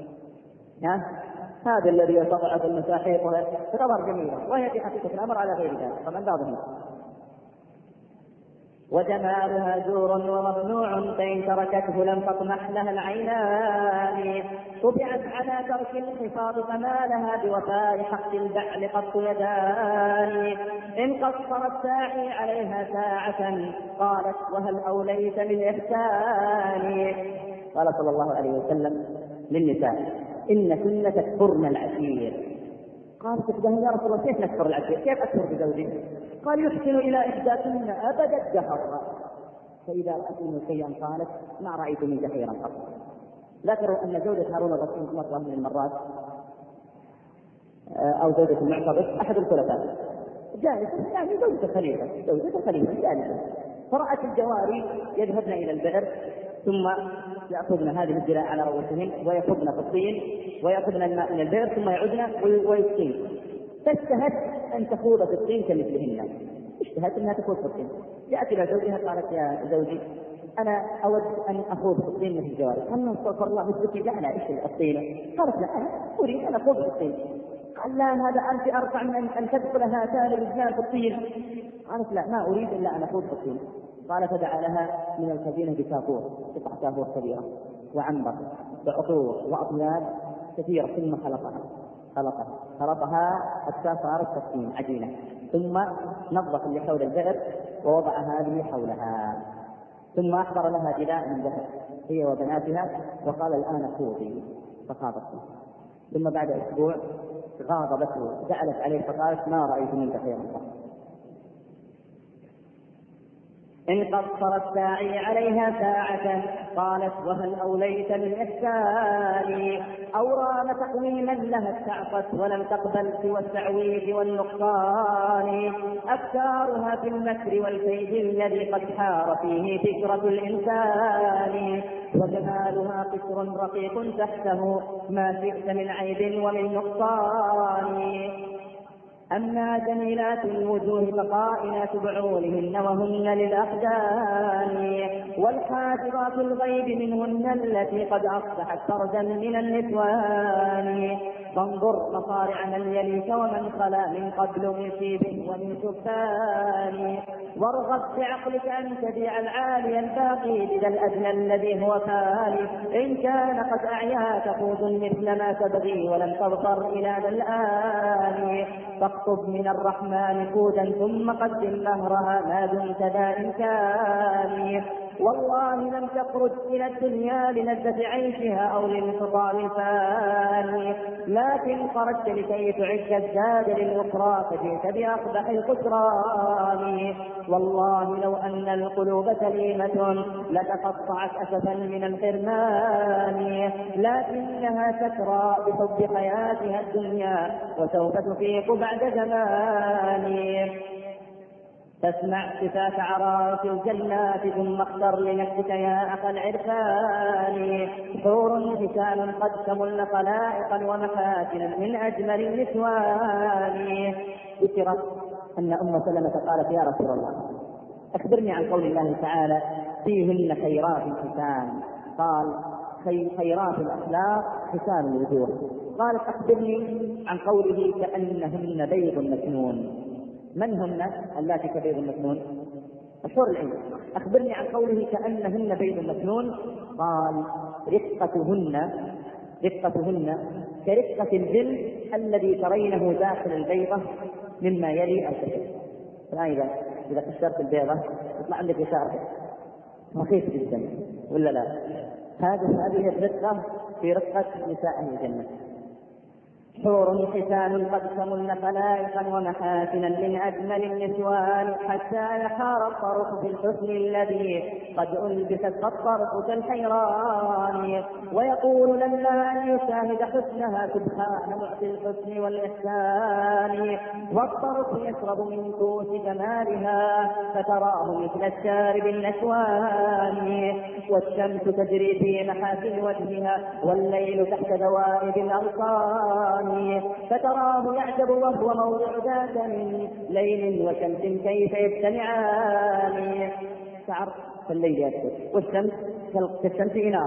ها؟ هذا الذي يتضعف المساحيق تظهر جميلة وهي في حقيقة الأمر على غير ذلك. طبعا بعضهم وجمالها زور ومصنوع فإن تركته لم تطمح لها العينان. طبعت على ترك الحفاظ فما لها بوفاء حق البعل قط يدان. إن قصر الساعي عليها ساعة قالت وهل أوليت للإحسان. قال صلى الله عليه وسلم للنساء إن كن تكفرن العشير. قالت تقول يا رسول الله كيف نكفر العشير؟ كيف أكفر بزوجي؟ قال يحسن إلى إحداثهن أبد الدهر، فإذا رأت منه شيئا قالت ما رأيت منك خيرا قط. ذكروا أن زوجة هارون الرشيد مرة من المرات أو زوجة المعتضد أحد الخلفاء جالسة يعني زوجة الخليفة زوجة الخليفة جالسة، فرأت الجواري يذهبن إلى البئر ثم يأخذن هذه الزراء على رؤوسهن ويصبن في الطين ويأخذن الماء من البئر ثم يعودن ويسقين، فاشتهت أن تخوض في الطين كمثلهن، اشتهت أنها تخوض في الطين. جاءت إلى زوجها قالت يا زوجي أنا أود أن أخوض في الطين مثل الجواري. قال استغفر الله مثلك دعنا إيش الطين؟ قالت لا أنا أريد أن أخوض في الطين. قال لا هذا أنت أرفع من أن تدخل هاتان الرجال في الطين. قالت لا ما أريد إلا أن أخوض في الطين. قال فدعا لها من الخزينة بكافور قطع كافور كبيرة وعنبر وعطور وأطياب كثيرة ثم خلطها خلطها خلطها حتى صارت تسخين عجينة، ثم نظف اللي حول البئر ووضع هذه حولها، ثم أحضر لها جلاء من ذهب هي وبناتها وقال الآن خوضي، فخاضته. ثم بعد أسبوع غاضبته جعلت عليه فقالت ما رأيت منك خيرا. إن قصر الساعي عليها ساعة قالت وهل أوليت للإحسان. أو رام تقويما لها استعصت ولم تقبل سوى التعويض والنقصان. أفكارها في المكر والكيد الذي قد حار فيه فكرة الإنسان. وجمالها قصر رقيق تحته ما شئت من عيب ومن نقصان. أما جميلات الوجوه فقائنات بعولهن وهن للأقدام. والحافظات الغيب منهن التي قد أصبحت فرجا من النسوان. فانظر مصارع من يليك ومن خلا من قبل من شيب ومن سكان. وارغب بعقلك أن تبيع العالي الباقي بذا الأدنى الذي هو فاني. إن كان قد أعياك قوت مثل ما تبغي ولم تظفر إلى ذا الآن. فاقطب من الرحمن قوتا ثم قدم مهرها ما دمت ذا إمكان. والله لم تخرج إلى الدنيا للذة عيشها أو لانقطاع الفاني، لكن خرجت لكي تعد الزاد للأخرى فجئت بأقبح الخسران. والله لو أن القلوب سليمة لتقطعت أسفا من الحرمان، لكنها تكرى بحب حياتها الدنيا وسوف تفيق بعد زمان. تسمع صفات عراس الجنات ثم اختر لنفسك يا أخا العرفان. حور حسان قد كملن خلائقا ومحاسنا من أجمل النسوان. ذكرت أن أم سلمة قالت يا رسول الله أخبرني عن قول الله تعالى فيهن خيرات حسان. قال خيرات الأخلاق حسان الوجوه. قالت أخبرني عن قوله كأنهن بيض مكنون. من هن اللاتي كبيض مكنون؟ الحور العين. أخبرني عن قوله كأنهن بيض مكنون. قال رقتهن رقتهن كرقة الجلد الذي ترينه داخل البيضة مما يلي الكشف. الآن إذا إذا كسرت البيضة يطلع عندك يسار رخيص جدا ولا لا؟ هذه هذه الرقة في رقة نساء الجنة. حور حسان قد كملن خلائقا ومحاسنا من أجمل النسوان، حتى يحار الطرف في الحسن الذي قد ألبست الطرف كالحيران. ويقول لما أن يشاهد حسنها سبحان معطي الحسن والإحسان. والطرف يشرب من كوس جمالها فتراه مثل الشارب النشوان. والشمس تجري في محاسن وجهها والليل تحت دوائب الأغصان. فتراه يعجب وهو موضع ذات من ليل وشمس كيف يجتمعان. شعر فالليل يسكت والشمس كالشمس إنارة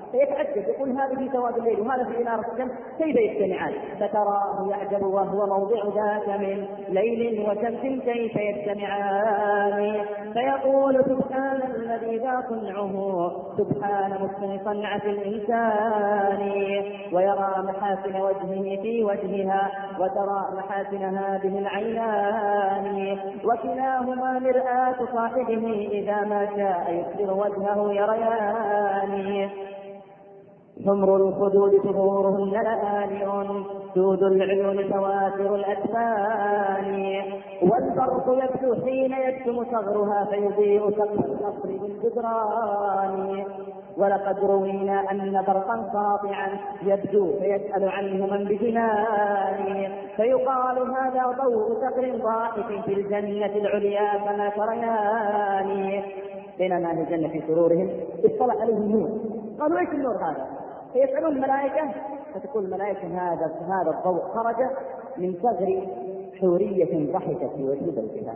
فيتعجب يقول هذا في سواد الليل وهذا في إنارة الشمس كيف يجتمعان؟ فتراه يعجب وهو موضع ذاك من ليل وشمس كيف يجتمعان، فيقول سبحان الذي ذا صنعه سبحان متقن صنعة الإنسان، ويرى محاسن وجهه في وجهها وترى محاسن هذه العينان، وكلاهما مرآة صاحبه إذا ما شاء يكسر وجهه يريان، حمر الخدود ثغورهن لآلئ سود العيون تواتر الأكفان، والبرق يبدو حين يكتم صغرها فيضيء سقف القصر بالجدران، ولقد روينا أن برقا ساطعا يبدو فيسأل عنه من بجنان، فيقال هذا ضوء صقر ضاحك في الجنة العليا فما تريان، بينما أهل الجنة في سرورهم اطلع عليهم نور، قالوا ايش النور هذا؟ فيسألون الملائكة فتقول الملائكة هذا هذا الضوء خرج من صغر حورية ضحكت في وجه زوجها،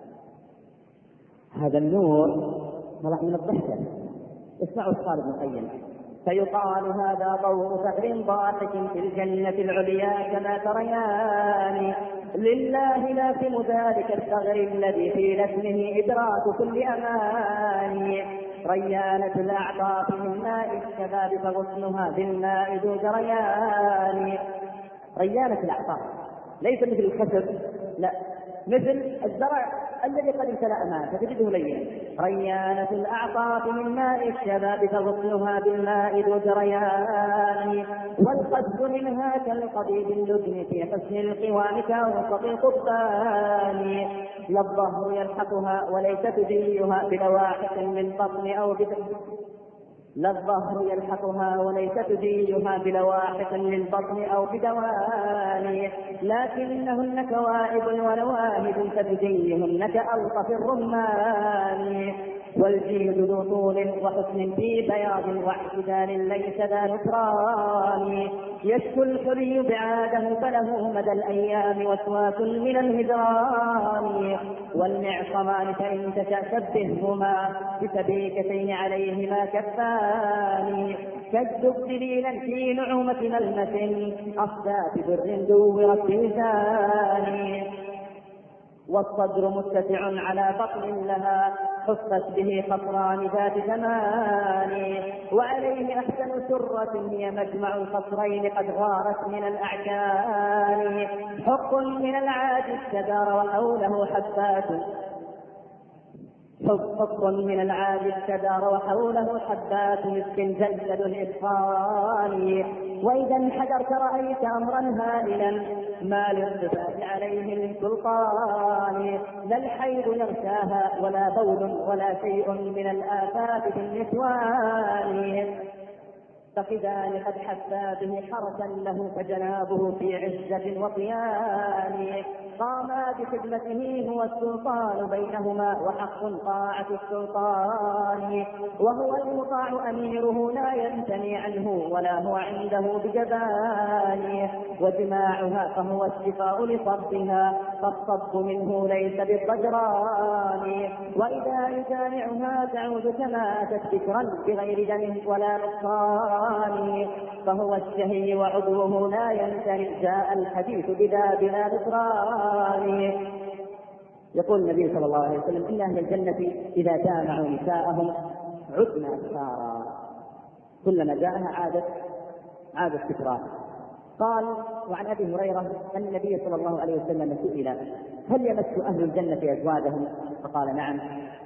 هذا النور طلع من الضحكة. اسمعوا القول ابن القيم، فيقال هذا ضوء صغر ضاحك في الجنة العليا كما تريان، لله لازم ذلك الصغر الذي في لسمه إدراك كل أمان، ريانة الأعطاف من ماء الشباب فغصنها بالماء ذو جريان، ريانة الأعطاف ليس مثل الخشب، لا، مثل الزرع الذي قد امتلأ ماء فتجده لين، ريانة الأعطاف من ماء الشباب فغصنها بالماء ذو جريان، والقصد منها كالقضيب اللجن في حسن القوام كوسط القبان، لا الظهر يلحقها وليس تجيها بلواحق من بطن أو بطن لا الظهر يلحقها وليس تجيها بلواحق للبطن أو بدوان، لكنهن كواعب ونواهب فتجيهن كألطف الرمان، والجيد ذو طول وحسن في بياض واعتدال ليس ذا نكران، يشكو الحلي بعاده فله مدى الأيام وسواس من الهجران، والمعصمان فإن تشأ شبههما بسبيكتين عليهما كفان، كالدب ليلا في نعومة ملمس أصدى ببر دورت بلسان، والصدر متسع على بطن لها حفت به خصران ذات زمان، وعليه أحسن سرة هي مجمع الخصرين قد غارت من الأعكان، حق من العاد استدار وحوله حبات حق من العاد استدار وحوله حبات مسك جلد الإتقان، وإذا انحدرت رأيت أمرا هائلا ما للصفات عليه من سلطان، لا الحيض يغشاها ولا بول ولا شيء من الآفات في النسوان، فخذان قد حثا به حرسا له فجنابه في عزة وطيان، قاما بخدمته هو السلطان بينهما وحق طاعة السلطان، وهو المطاع أميره لا يمتني عنه ولا هو عنده بجبان، وجماعها فهو الشفاء لصبها فالصب منه ليس بالضجران، وإذا يجامعها تعود كما أتت بكرا بغير دم ولا نقصان، فهو الشهي وعضوه لا يمتني جاء الحديث بذا بلا نكران. يقول النبي صلى الله عليه وسلم إن أهل الجنة إذا جامعوا نساءهم عدنا أبصارا، كلما جاءها عادت عادت فكرة. قال وعن أبي هريرة أن النبي صلى الله عليه وسلم سئل هل يمس أهل الجنة أزواجهم؟ فقال نعم،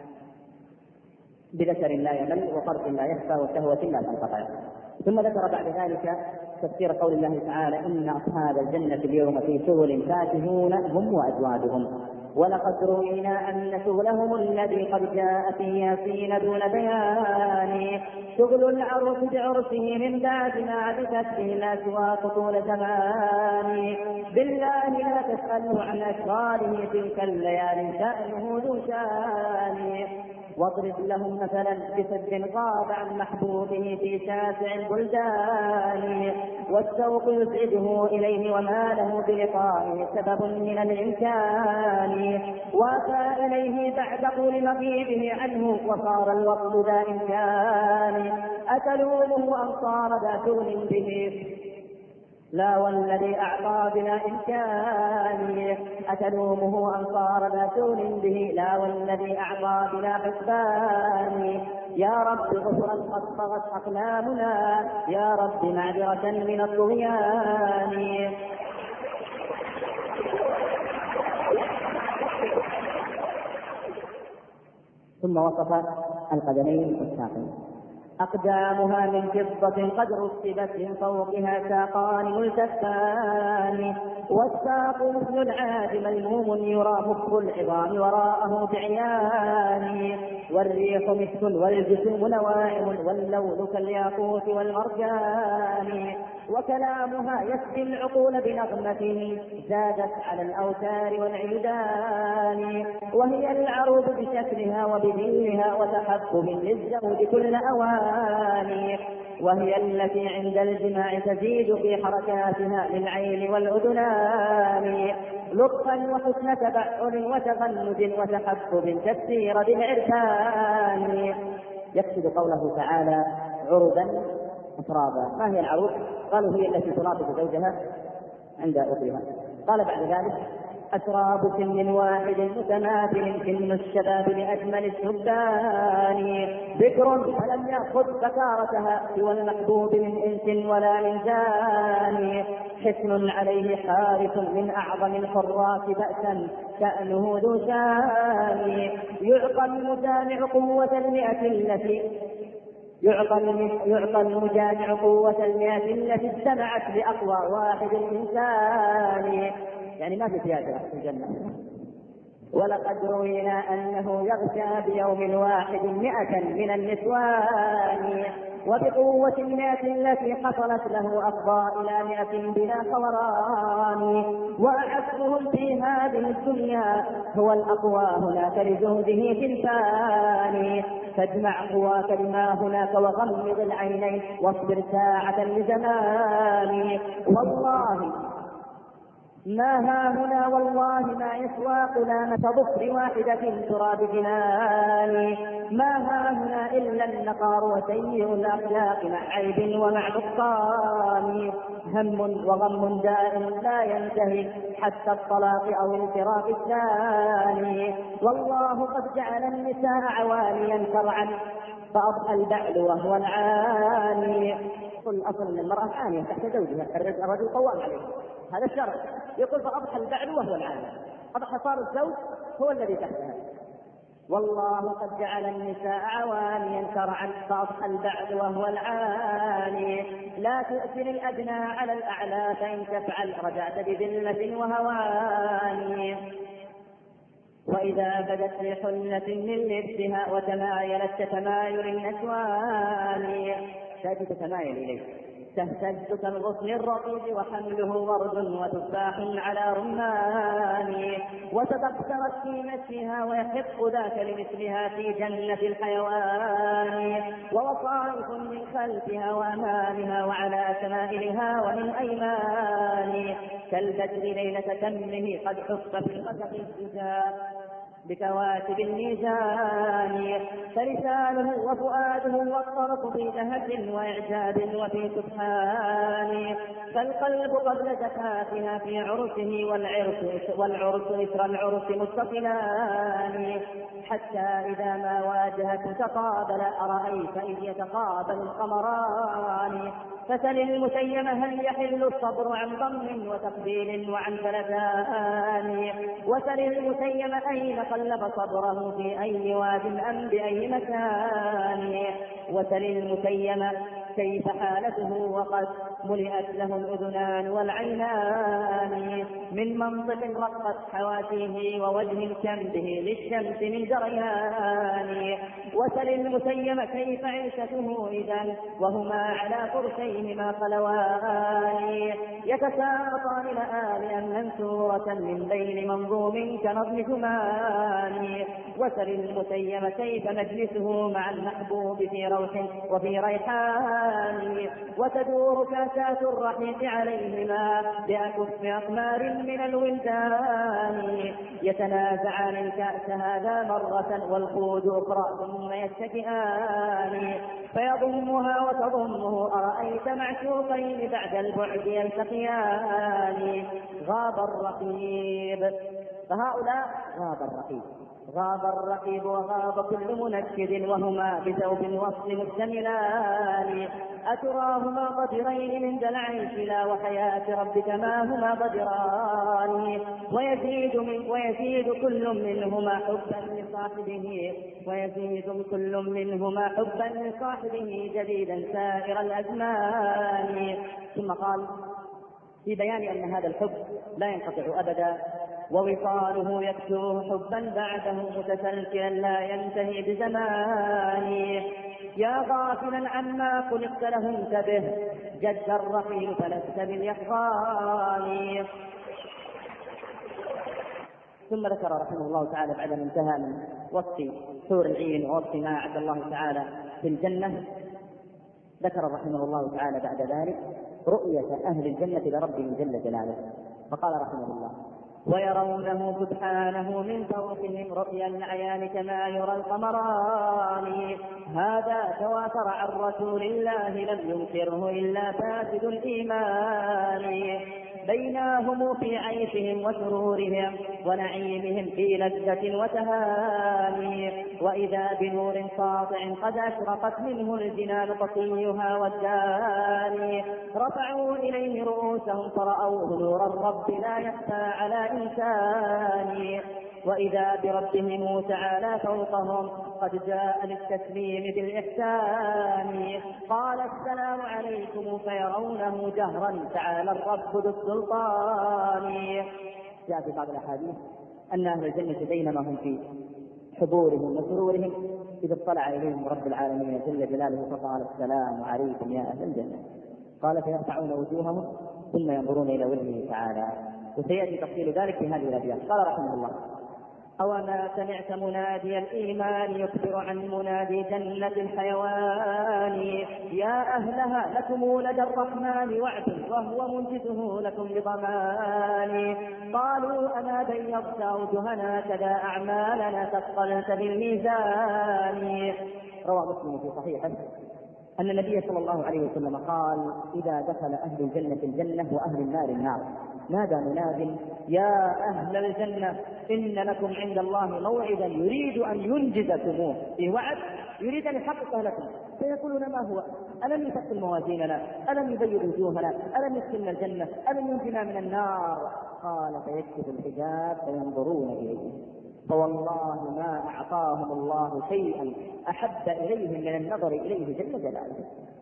بذكر لا يمل وقرص لا يخفى وشهوة لا تنقطع. ثم ذكر بعد ذلك تفسير قول الله تعالى إن أصحاب الجنة اليوم في شغل فاكهون هم وأزواجهم، ولقد روينا أن شغلهم الذي قد جاء في ياسين دون بيان، شغل العرس بعرسه من بعد ما عبثت به الأسواق طول زمان، بالله لا تسألوا عن أشغاله تلك الليالي شأنه ذو شان، واضرب لهم مثلا بسد غاب عن محبوبه في شاسع البلدان، والشوق يسعده إليه وما له بلقائه سبب من الإمكان، وافى إليه بعد طول مغيبه عنه وصار الوصل ذا إمكان. أتلومه أن صار ذا شغل به لا والذي أعطى بلا إمكان، أتلومه أن صار ذا شغل به لا والذي أعطى بلا حسبان. يا رب غفرا قد طغت أقلامنا، يا رب معذرة من الطغيان. ثم وصف القدمين والساقين: أقدامها من فضة قد رتبت من فوقها ساقان ملتفان، والساق مثل العاد ملموم يرى مخ العظام وراءه بعيان، والريح مسك والجسوم نواعم واللون كالياقوت والمرجان، وكلامها يسقي العقول بنغمة زادت على الأوتار والعيدان، وهي العروض بشكلها وبذلها وتحبب للزوج كل أوان، وهي التي عند الجماع تزيد في حركاتها للعين والأذنان، لطفا وحسن تبعر وتغنج وتحبب تسير بالعرفان. يقصد قوله تعالى عربا أترابا. ما هي العروض؟ قالوا هي التي ترافق زوجها عند أخرها. قال بعد ذلك: أتراب سن واحد متماثل سن الشباب لأجمل الشبان، بكر فلم يأخذ بكارتها سوى المحبوب من إنس ولا من جان، حسن عليه حارس من أعظم الحراس بأسا كأنه ذو شان، يعطى المجامع قوة المئة التي يعطى المجامع قوة المئة التي اجتمعت لأقوى واحد الإنسان. يعني ما في زيادة في الجنة. ولقد روينا أنه يغشى بيوم واحد مئة من النسوان، وبقوة المئة التي حصلت له أفضى إلى مئة بلا خوران، وأعزهم في هذه الدنيا هو الأقوى هناك لزهده في الفاني، فاجمع قواك لما هناك وغمض العينين واصبر ساعة لزمان. والله ما ها هنا والله ما يسوى قلامة ظفر واحدة ترى بجنان، ما ها هنا إلا النقار وسيء الأخلاق مع عيب ومع نقصان، هم وغم دائم لا ينتهي حتى الطلاق أو الفراق الثاني. والله قد جعل النساء عواليا شرعا فأضحى البعل وهو العاني. كل أصل من المرأة عانية تحت زوجها، الرجل قوام عليه، هذا الشرع. يقول فأضحى البعل وهو العاني، أضحى صار الزوج هو الذي تحتها. والله قد جعل النساء عوانيا شرعا فأضحى البعل وهو العاني، لا تؤثر الأدنى على الأعلى فإن تفعل رجعت بذلة وهوان. وإذا بدت لحلة من لبسها وتمايلت كتمايل النسوان، تأتي تتمايل إليه تهتز كالغصن الرطيب وحمله ورد وتفاح على رمان، وتبخترت في مشيها ويحق ذاك لمثلها في جنة الحيوان، ووصائف من خلفها وأمامها وعلى شمائلها ومن أيمان، كالبدر ليلة تمه قد حف في الغسق الزجاج بكواكب الميزان، فلسانه وفؤاده والطرف في لهج وإعجاب وفي سبحان، فالقلب قبل زكاتها في عرسه والعرس والعرس إثر العرس متصلان، حتى إذا ما واجهت تقابل أرأيت إذ يتقابل القمران، فسل المسيم هل يحل الصبر عن ضم وتقبيل وعن فلتان، وسل المسيم أين قلب صبره في أي واد أم بأي مكان، وسل المسيم كيف حالته وقد ملئت له الأذنان والعينان من منطق رقت حواسيه ووجه كمده للشمس من جريان. وسل المسيم كيف عيشته إذا وهما على فرشيهما خلوان يتساقطان لآلئا منثورة من بين منظوم كنظم ثمان. وسل المسيم كيف مجلسه مع المحبوب في روح وفي ريحان وتدور كاسات الرحيق عليهما بأكف أقمار من الولدان يتنازعان الكأس هذا مرة والخوذ أخرى ثم يتكئان فيضمها وتضمه أرأيت معشوقين بعد البعد يلتقيان. غاب الرقيب فهؤلاء غاب الرقيب غاب الرقيب وغاب كل منكد وهما بثوب الوصل مشتملان. أتراهما ضجرين من دلع الفلا وحياة ربك ما هما ضجران ويزيد, من ويزيد كل منهما حبا لصاحبه ويزيد كل منهما حبا لصاحبه جديدا سائر الأزمان. ثم قال في بيان أن هذا الحب لا ينقطع أبدا ووصاله يكثر حبا بعده متسلسلا لا ينتهي بزمان. يا غافلا عما خلقت له انتبه جد الرحيل فلست باليقظان. ثم ذكر رحمه الله تعالى بعد ان انتهى من وصف حور العين ووصف ما أعد الله تعالى في الجنة ذكر رحمه الله تعالى بعد ذلك رؤية أهل الجنة لربهم جل جلاله فقال رحمه الله ويرونه سبحانه من فوقهم رؤيا العيان كما يرى القمران. هذا تواتر عن رسول الله لم ينكره إلا فاسد الإيمان. بيناهم في عيشهم وسرورهم ونعيمهم في لذة وتهاني وإذا بنور ساطع قد أشرقت منه الجنان طفيها والداني. رفعوا إليه رؤوسهم فرأوه نور الرب لا يخفى على إنسان. وإذا بربهم تعالى فوقهم قد جاء للتسليم بالإحسان. قال السلام عليكم فيرونه جهرا تعالى الرب ذو السلطان. جاء في بعض الأحاديث أن أهل الجنة بينما هم في حبورهم وسرورهم إذا اطلع إليهم رب العالمين جل جلاله فقال السلام عليكم يا أهل الجنة. قال فيرفعون وجوههم ثم ينظرون إلى وجهه تعالى. وسيأتي تفصيل ذلك في هذه الأبيات. قال رحمه الله أوما سمعت منادي الإيمان يخبر عن منادي جنة الحيوان. يا أهلها لكم لدى الرحمن وعد وهو منجزه لكم بضمان. قالوا أما بيضت أوجهنا كذا أعمالنا تثقلت بالميزان. روى مسلم في صحيحه أن النبي صلى الله عليه وسلم قال إذا دخل أهل الجنة الجنة وأهل النار النار نادى مناد يا أهل الجنة إن لكم عند الله موعدا يريد أن ينجزكموه. في وعد يريد أن يحقق لكم فيقولون ما هو؟ ألم يثقل موازيننا؟ ألم يبيض وجوهنا؟ ألم يدخلنا الجنة؟ ألم ينجنا من النار؟ قال فيكشف الحجاب فينظرون إليه فوالله ما أعطاهم الله شيئا أحب إليهم من النظر إليه جل جلاله.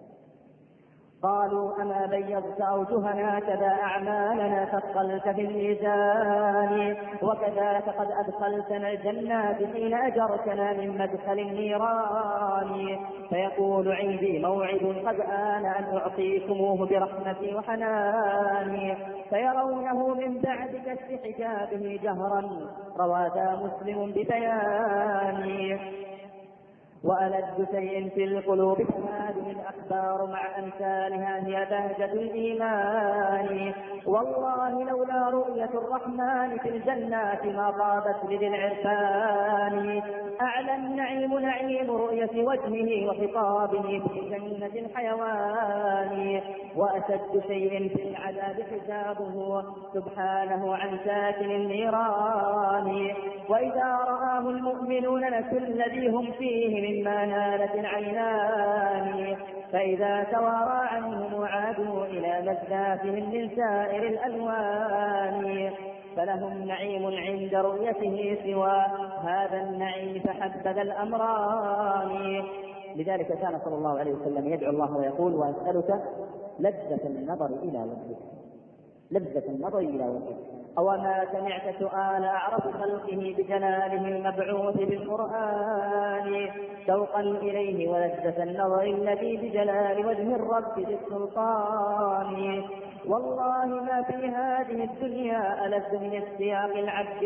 قالوا أما بيضت أوجهنا كذا أعمالنا ثقلت في الميزان. وكذاك قد أدخلتنا الجنات حين أجرتنا من مدخل النيران. فيقول عندي موعد قد آن أن أعطيكموه برحمتي وحناني. فيرونه من بعد كشف حجابه جهرا. روى ذا مسلم ببيان. وألد شيء في القلوب هذه الأخبار مع أمثالها هي بهجة الإيمان. والله لولا رؤية الرحمن في الجنات ما طابت لذي العرفان. أعلى النعيم نعيم رؤية وجهه وخطابه في جنة الحيوان. وأشد شيء في العذاب حسابه سبحانه عن ساكن النيران. وإذا رآه المؤمنون نسوا الذي هم فيه مما نالت العينان. فإذا توارى عنهم وعادوا إلى مزداتهم من سائر الألوان. فلهم نعيم عند رؤيته سوى هذا النعيم فحبذ الأمران. لذلك كان صلى الله عليه وسلم يدعو الله ويقول: وأسألك لذة النظر إلى وجهك، لذة النظر إلى وجهك. أوما سمعت سؤال أعرف خلقه بجلاله المبعوث بالقرآن شوقا إليه ولذة النظر الذي بجلال وجه الرب بالسلطان. والله ما في هذه الدنيا ألذ من اشتياق العبد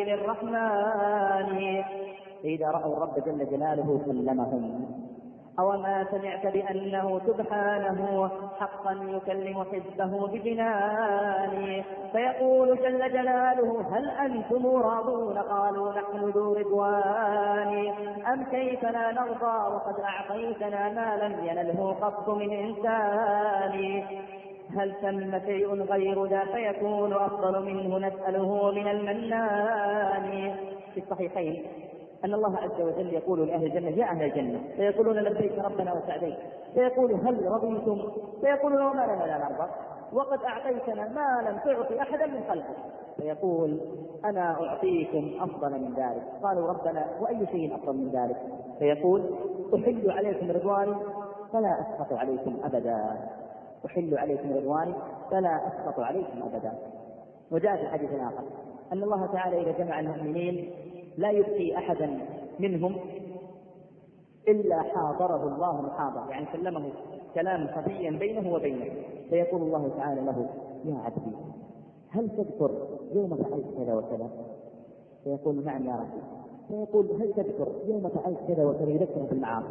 للرحمن إذا رأوا الرب جل جلاله سلمهم. أوما سمعت بأنه سبحانه حقا يكلم حزبه بجنان فيقول جل جلاله: هل أنتم راضون؟ قالوا: نحن ذو رضوان. أم كيف لا نرضى وقد أعطيتنا ما لم ينله قط من إنسان؟ هل ثم شيء غير ذا فيكون أفضل منه نسأله من المنان. في الصحيحين أن الله عز وجل يقول لأهل الجنة: يا أهل الجنة، فيقولون: لبيك ربنا وسعديك. فيقول: هل رضيتم؟ فيقولون: وما لنا لا نرضى وقد أعطيتنا ما لم تعطي أحدا من خلقك. فيقول: أنا أعطيكم أفضل من ذلك. قالوا: ربنا وأي شيء أفضل من ذلك؟ فيقول: أحل عليكم رضواني فلا أسخط عليكم أبدا، أحل عليكم رضواني فلا أسخط عليكم أبدا. وجاء في حديث آخر أن الله تعالى إذا جمع المؤمنين لا يبقي أحدا منهم إلا حاضره الله محاضر، يعني كلمه كلام خفيا بينه وبينه. فيقول الله تعالى له: يا عبدي، هل تذكر يوم فعلت كذا وكذا؟ فيقول: نعم يا ربي. فيقول: هل تذكر يوم فعلت كذا وكذا؟ يذكر بالمعاصي.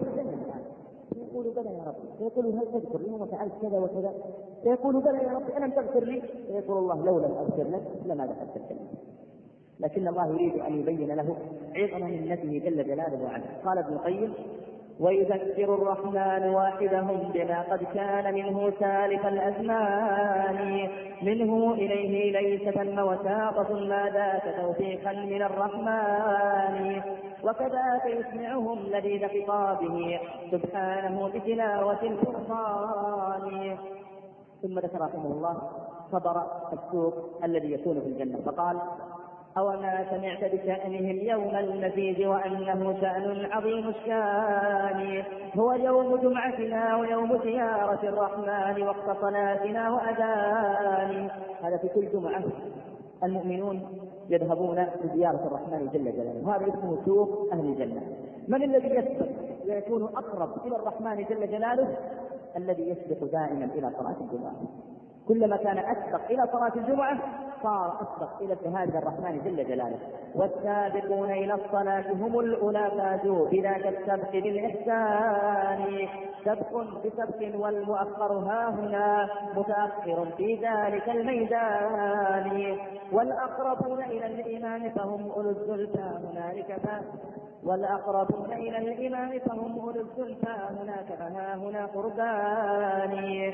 فيقول: بلى يا ربي. فيقول: هل تذكر يوم فعلت كذا وكذا؟ فيقول: بلى يا ربي، ألم تغفر لي؟ فيقول الله: لو لم أغفر لك لما دخلت الجنة. لكن الله يريد أن يبين له عظم منته جل جلاله عنه. قال ابن القيم: ويذكر الرحمن واحدهم بما قد كان منه سالف الأزمان منه إليه ليس ثم وساطة ما ذاك توفيقا من الرحمن وكذاك يسمعهم لذيذ خطابه سبحانه بتلاوة الفرقان. ثم ذكر رحمه الله خبر السوق الذي يكون في الجنة فقال: أوما سمعت بشأنهم يوم المزيد وأنه شأن عظيم الشان هو يوم جمعتنا ويوم زيارة الرحمن وقت صلاتنا وأذان. هذا في كل جمعة المؤمنون يذهبون لزيارة الرحمن جل جلاله، هذا اسمه سوق أهل الجنة. من الذي يسبق ويكون أقرب إلى الرحمن جل جلاله؟ الذي يسبق دائما إلى صلاة الجمعة. كلما كان أسبق إلى صلاة الجمعة صار أسبق إلى ابتهاج الرحمن جل جلاله. والسابقون إلى الصلاة هم الأولى فازوا بذاك السبق بالإحسان سبق بسبق والمؤخر ها هنا متأخر في ذلك الميدان. والأقربون إلى الإمام فهم أولو الزلفى هنالك فاز والأقربون إلى الإمام فهم أولو الزلفى هناك فها هنا قربان.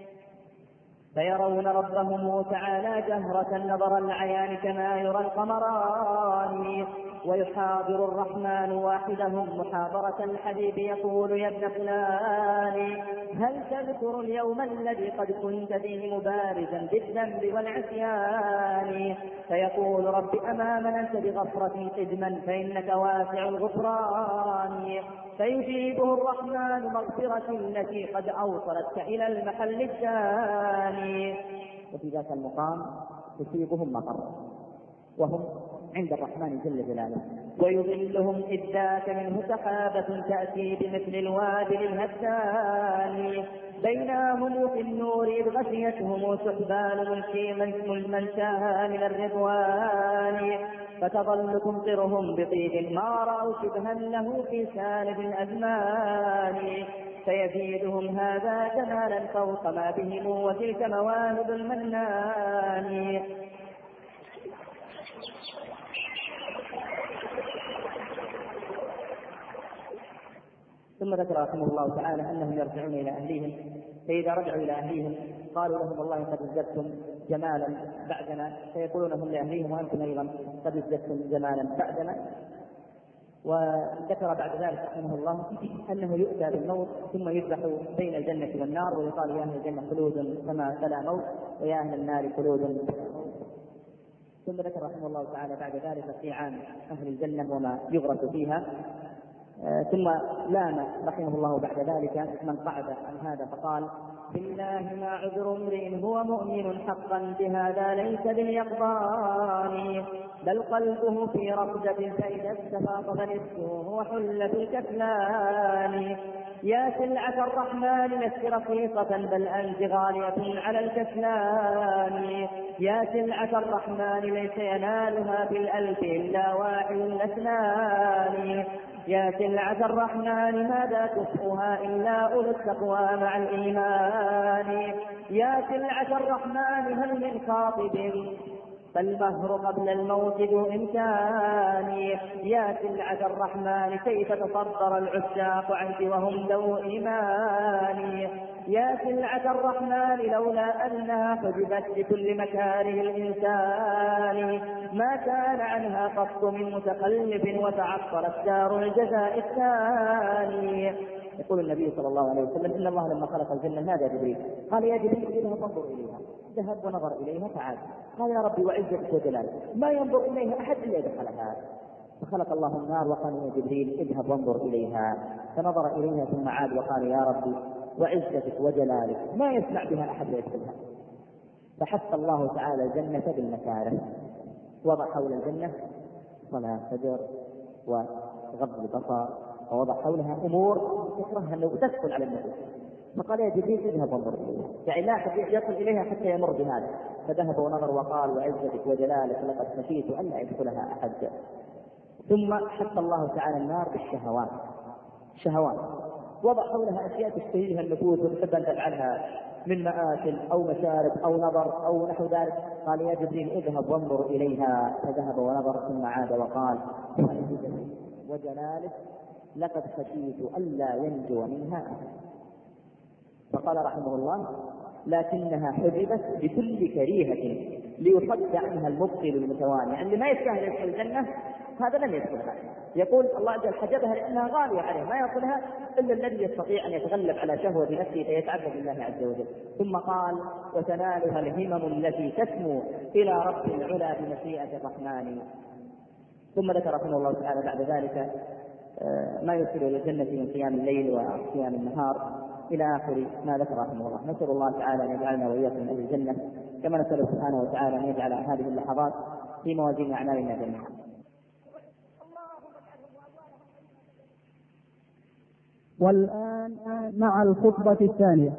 فيرون ربهم تعالى جهرة نظر العيان كما يرى القمران. ويحاضر الرحمن واحدهم محاضرة الحبيب يقول: يا ابن فلان هل تذكر اليوم الذي قد كنت فيه مبارزا بالذنب والعصيان؟ فيقول: رب أما مننت بغفرة قدما فإنك واسع الغفران. فيجيبه الرحمن: مغفرة التي قد أوصلتك إلى المحل الثاني. وفي ذاك المقام تصيبهم مطر وهم عند الرحمن جل جلاله ويظلهم إذ ذاك منه سحابة تأتي بمثل الوابل الهدان بينهم في النور إذ غشيتهم سحبان ملكي من شاء من الرضوان. فتظل تمطرهم بطيب ما رأوا شبها له في سالب الأزمان. فيزيدهم هذا جمالا فوق ما بهم وتلك مواهب المنان. ثم ذكر رحمه الله تعالى أنهم يرجعون إلى أهليهم، فإذا رجعوا إلى أهليهم قالوا لهم: والله قد ازددتم جمالا بعدنا. فيقولون هم لأهليهم: وأنتم أيضا قد ازددتم جمالا بعدنا. وذكر بعد ذلك رحمه الله أنه يؤتى بالموت ثم يذبح بين الجنة والنار ويقال: يا أهل الجنة خلود كما فلا موت ويا أهل النار خلود. ثم ذكر رحمه الله تعالى بعد ذلك في عام أهل الجنة وما يغرس فيها. آه ثم لام رحمه الله بعد ذلك من قعد عن هذا فقال: بالله ما عذر امرئ هو مؤمن حقا بهذا ليس باليقظان، بل قلبه في رقدة فإذا استفاق فنسكه وحل في الكسلان. يا سلعة الرحمن لست رخيصة بل أنت غالية على الكسلان. يا سلعة الرحمن ليس ينالها بالألف إلا واحد الاثنان. يا سلعة الرحمن ماذا تسقها إلا أولو التقوى مع الإيمان. يا سلعة الرحمن هل من خاطب فالمهر قبل الموت ذو إمكان. يا سلعة الرحمن كيف تصدر العشاق عنك وهم ذو إيمان. يا سلعة الرحمن لولا أنها حجبت بكل مكاره الإنسان ما كان عنها قط من متخلف وتعطلت دار الجزاء الثاني. يقول النبي صلى الله عليه وسلم: إن الله لما خلق الجنة نادى جبريل قال: يا جبريل إذا فانظر إليها. ذهب ونظر إليها تعال قال: يا ربي وعزتك وجلالك ما ينظر إليها أحد إلا دخلها. فخلق الله النار وقال: يا جبريل اذهب وانظر إليها. فنظر إليها ثم عاد وقال: يا ربي وعزتك وجلالك ما يسمع بها أحد يدخلها. فحث الله تعالى الجنة بالمكاره، وضع حول الجنة صلاة فجر وغض البصر، ووضع حولها أمور تكرهها أنه تدخل على النفس. فقال: يا جبريل اذهب وانظر إليها، يعني لا يصل إليها حتى يمر بهذا. فذهب ونظر وقال: وعزتك وجلالك لقد خشيت ألا يدخلها أحد. ثم حث الله تعالى النار بالشهوات، شهوات وضع حولها أشياء تشتهيها النفوس وتحب أن تفعلها من مآكل أو مشارب أو نظر أو نحو ذلك. قال: يا جبريل اذهب وانظر إليها. فذهب ونظر ثم عاد وقال: وجلالك لقد خشيت ألا ينجو منها أحد. فقال رحمه الله: لكنها حجبت بكل كريهة ليصد عنها المبطل المتواني، يعني ما يستاهل يدخل الجنة هذا لم يدخلها. يقول الله عز وجل حجبها لأنها غالية عليه ما يدخلها إلا الذي يستطيع أن يتغلب على شهوة نفسه فيتعبد بالله عز وجل. ثم قال: وتنالها الهمم التي تسمو إلى رب العلا بمشيئة الرحمن. ثم ذكر رحمه الله تعالى بعد ذلك ما يوصل إلى الجنة من قيام الليل وقيام النهار إلى آخر ما ذكر رحمه الله. نسأل الله تعالى أن يجعلنا وإياكم من أهل الجنة، كما نسأل سبحانه وتعالى أن يجعل هذه اللحظات في موازين أعمالنا جميعا. والآن مع الخطبة الثانية.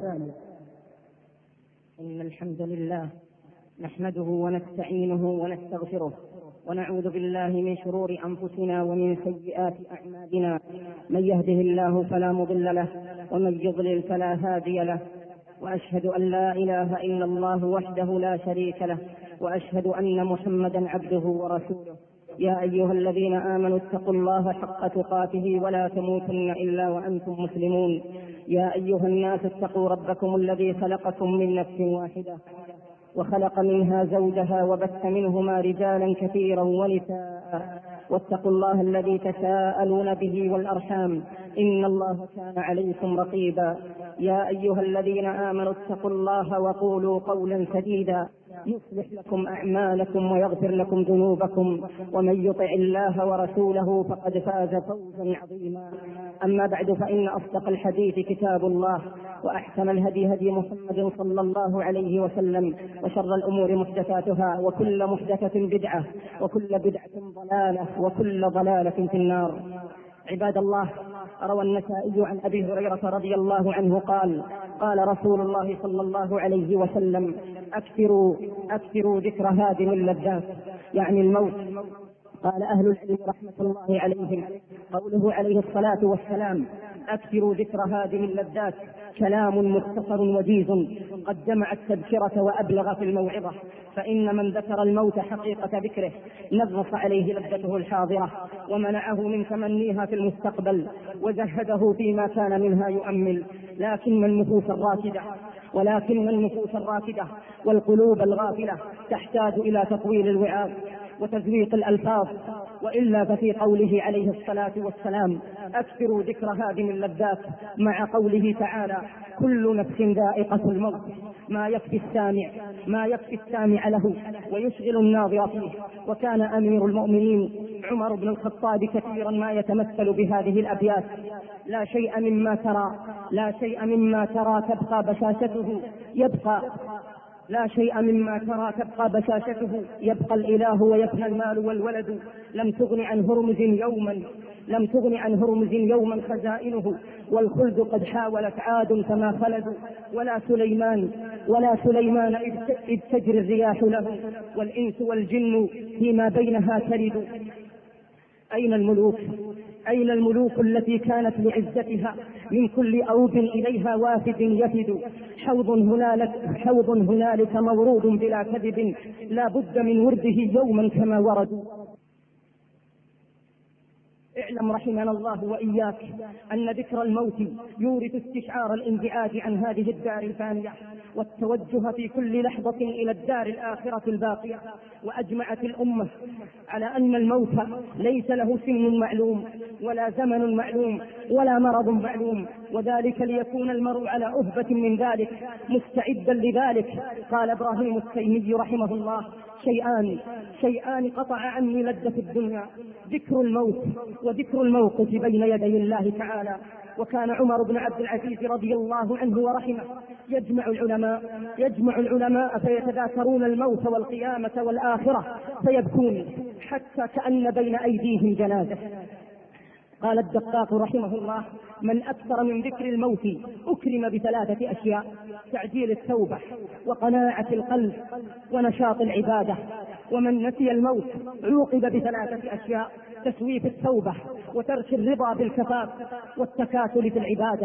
إن الحمد لله نحمده ونستعينه ونستغفره ونعوذ بالله من شرور أنفسنا ومن سيئات أعمالنا. من يهده الله فلا مضل له ومن يضلل فلا هادي له. وأشهد أن لا إله إلا الله وحده لا شريك له، وأشهد أن محمدا عبده ورسوله. يا أيها الذين آمنوا اتقوا الله حق تقاته ولا تموتن إلا وأنتم مسلمون. يا أيها الناس اتقوا ربكم الذي خلقكم من نفس واحدة وخلق منها زوجها وبث منهما رجالا كثيرا ونساء، واتقوا الله الذي تساءلون به والأرحام إن الله كان عليكم رقيبا. يا أيها الذين آمنوا اتقوا الله وقولوا قولا سديدا يصلح لكم أعمالكم ويغفر لكم ذنوبكم، ومن يطع الله ورسوله فقد فاز فوزا عظيما. أما بعد، فإن أصدق الحديث كتاب الله، وأحسن الهدي هدي محمد صلى الله عليه وسلم، وشر الأمور محدثاتها، وكل محدثة بدعة، وكل بدعة ضلالة، وكل ضلالة في النار. عباد الله، روى النسائي عن أبي هريرة رضي الله عنه قال: قال رسول الله صلى الله عليه وسلم: أكثروا أكثروا ذكر هادم اللذات، يعني الموت. قال أهل العلم رحمة الله عليهم: قوله عليه الصلاة والسلام أكثروا ذكر هادم اللذات كلام مختصر وجيز قد جمع التذكرة وأبلغ في الموعظة، فإن من ذكر الموت حقيقة ذكره نغص عليه لذته الحاضرة ومنعه من تمنيها في المستقبل وزهده فيما كان منها يؤمل. لكن النفوس الراكدة ولكن النفوس الراكدة والقلوب الغافلة تحتاج إلى تطويل الوعاظ وتزويق الألفاظ، وإلا ففي قوله عليه الصلاة والسلام أكثروا ذكر هادم اللذات مع قوله تعالى كل نفس ذائقة الموت، ما يكفي السامع ما يكفي السامع له ويشغل الناظر فيه. وكان أمير المؤمنين عمر بن الخطاب كثيرا ما يتمثل بهذه الأبيات: لا شيء مما ترى لا شيء مما ترى تبقى بشاشته يبقى لا شيء مما ترى تبقى بشاشته يبقى الإله ويفنى المال والولد. لم تغن عن هرمز يوما لم تغن عن هرمز يوما خزائنه، والخلد قد حاولت عاد فما خلدوا. ولا سليمان ولا سليمان إذ تجري الرياح له، والإنس والجن فيما بينها تلد. أين الملوك أين الملوك التي كانت لعزتها من كل أوب إليها وافد يفد. حوض هنالك حوض هنالك مورود بلا كذب، لا بد من ورده يوما كما وردوا. اعلم رحمنا الله وإياك أن ذكر الموت يورث استشعار الانزعاج عن هذه الدار الفانية، والتوجه في كل لحظة إلى الدار الآخرة الباقية. وأجمعت الأمة على أن الموت ليس له سن معلوم ولا زمن معلوم ولا مرض معلوم، وذلك ليكون المرء على أهبة من ذلك مستعدا لذلك. قال إبراهيم التيمي رحمه الله: شيئان شيئان قطع عني لذة الدنيا، ذكر الموت وذكر الموقف بين يدي الله تعالى. وكان عمر بن عبد العزيز رضي الله عنه ورحمه يجمع العلماء يجمع العلماء فيتذاكرون الموت والقيامة والآخرة فيبكون حتى كأن بين أيديهم جنازة. قال الدقاق رحمه الله: من أكثر من ذكر الموت أكرم بثلاثة أشياء: تعجيل التوبة وقناعة القلب ونشاط العبادة. ومن نسي الموت عوقب بثلاثة أشياء: تسويف التوبة وترك الرضا بالكفاف والتكاسل في العبادة.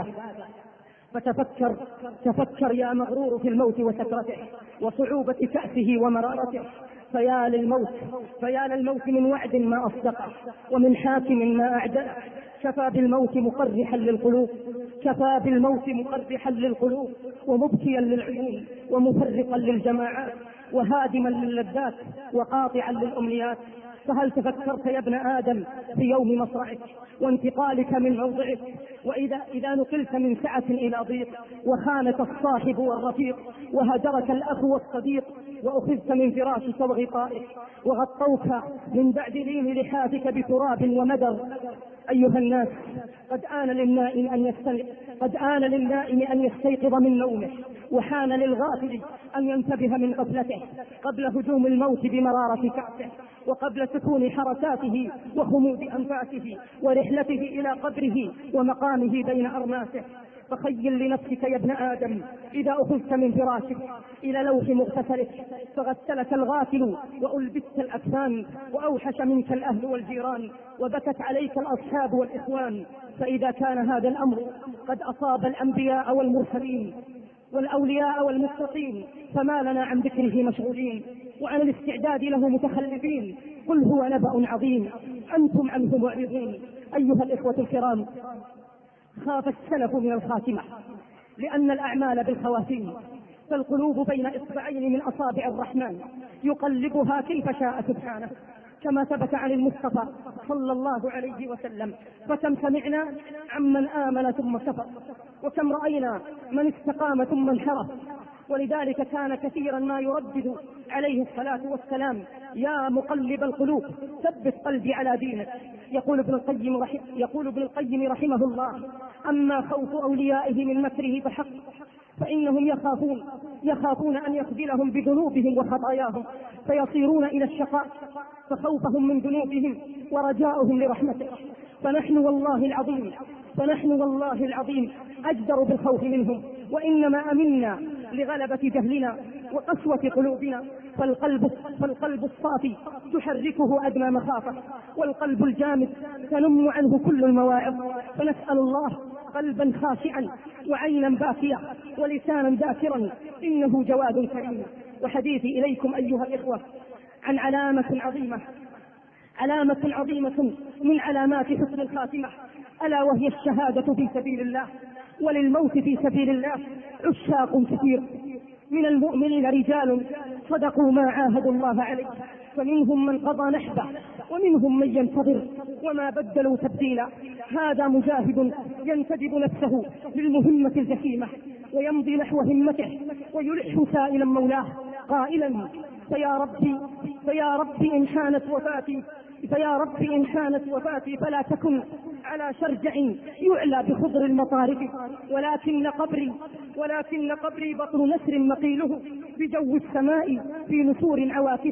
فتفكر تفكر يا مغرور في الموت وسكرته وصعوبة كأسه ومرارته. فيا للموت فيا للموت من وعد ما أصدقه ومن حاكم ما أعدله. كفى بالموت مقرحا للقلوب كفى بالموت مقرحا للقلوب ومبكيا للعيون ومفرقا للجماعات وهادما للذات وقاطعا للأمنيات. فهل تفكرت يا ابن آدم في يوم مصرعك وانتقالك من موضعك، وإذا إذا نقلت من سعة إلى ضيق وخانك الصاحب والرفيق وهجرك الأخ والصديق وأخذت من فراشك وغطائك وغطوك من بعد لين لحافك بتراب ومدر؟ أيها الناس، قد آن للنائم أن يستيقظ قد آن للنائم أن يستيقظ من نومه، وحان للغافل أن ينتبه من غفلته قبل هجوم الموت بمرارة كأسه، وقبل سكون حركاته وخمود أنفاسه ورحلته إلى قبره ومقامه بين أرماسه. فخيل لنفسك يا ابن آدم إذا أخذت من فراشك إلى لوح مغتسلك فغسلك الغافل وألبست الأكفان وأوحش منك الأهل والجيران وبكت عليك الأصحاب والإخوان. فإذا كان هذا الأمر قد أصاب الأنبياء والمرسلين والأولياء والمتقين فما لنا عن ذكره مشغولين وعن الاستعداد له متخلفين؟ قل هو نبأ عظيم أنتم عنه معرضون. أيها الإخوة الكرام، خاف السلف من الخاتمة لأن الأعمال بالخواتيم، فالقلوب بين إصبعين من أصابع الرحمن يقلبها كيف شاء سبحانه، كما ثبت عن المصطفى صلى الله عليه وسلم. فكم سمعنا عمن آمن ثم كفر، وكم رأينا من استقام ثم انحرف. ولذلك كان كثيرا ما يردد عليه الصلاة والسلام: يا مقلب القلوب ثبت قلبي على دينك. يقول ابن القيم رحمه, يقول ابن القيم رحمه الله: أما خوف أوليائه من مكره فحق، فإنهم يخافون يخافون أن يخذلهم بذنوبهم وخطاياهم فيصيرون إلى الشقاء، فخوفهم من ذنوبهم ورجاؤهم لرحمته. فنحن والله العظيم فنحن والله العظيم أجدر بالخوف منهم، وإنما أمنا لغلبة جهلنا وقسوة قلوبنا. فالقلب, فالقلب الصافي تحركه أدنى مخافة، والقلب الجامد تنم عنه كل المواعظ. فنسأل الله قلبا خاشعا وعينا باكية ولسانا ذاكرا، إنه جواد كريم. وحديثي إليكم أيها الإخوة عن علامة عظيمة علامة عظيمة من علامات حسن الخاتمة، ألا وهي الشهادة في سبيل الله. وللموت في سبيل الله عشاق كثير من المؤمنين، رجال صدقوا ما عاهدوا الله عليه، فمنهم من قضى نحبه ومنهم من ينتظر وما بدلوا تبديلا. هذا مجاهد ينتدب نفسه للمهمة الجسيمة، ويمضي نحو همته ويلح سائلا مولاه قائلا: فيا ربي فيا ربي إن حانت وفاتي فيا ربي إن حانت وفاتي فلا تكن على شرجع يعلى بخضر المطارف، ولكن قبري ولكن قبري بطن نسر مقيله بجو السماء في نسور عواكف.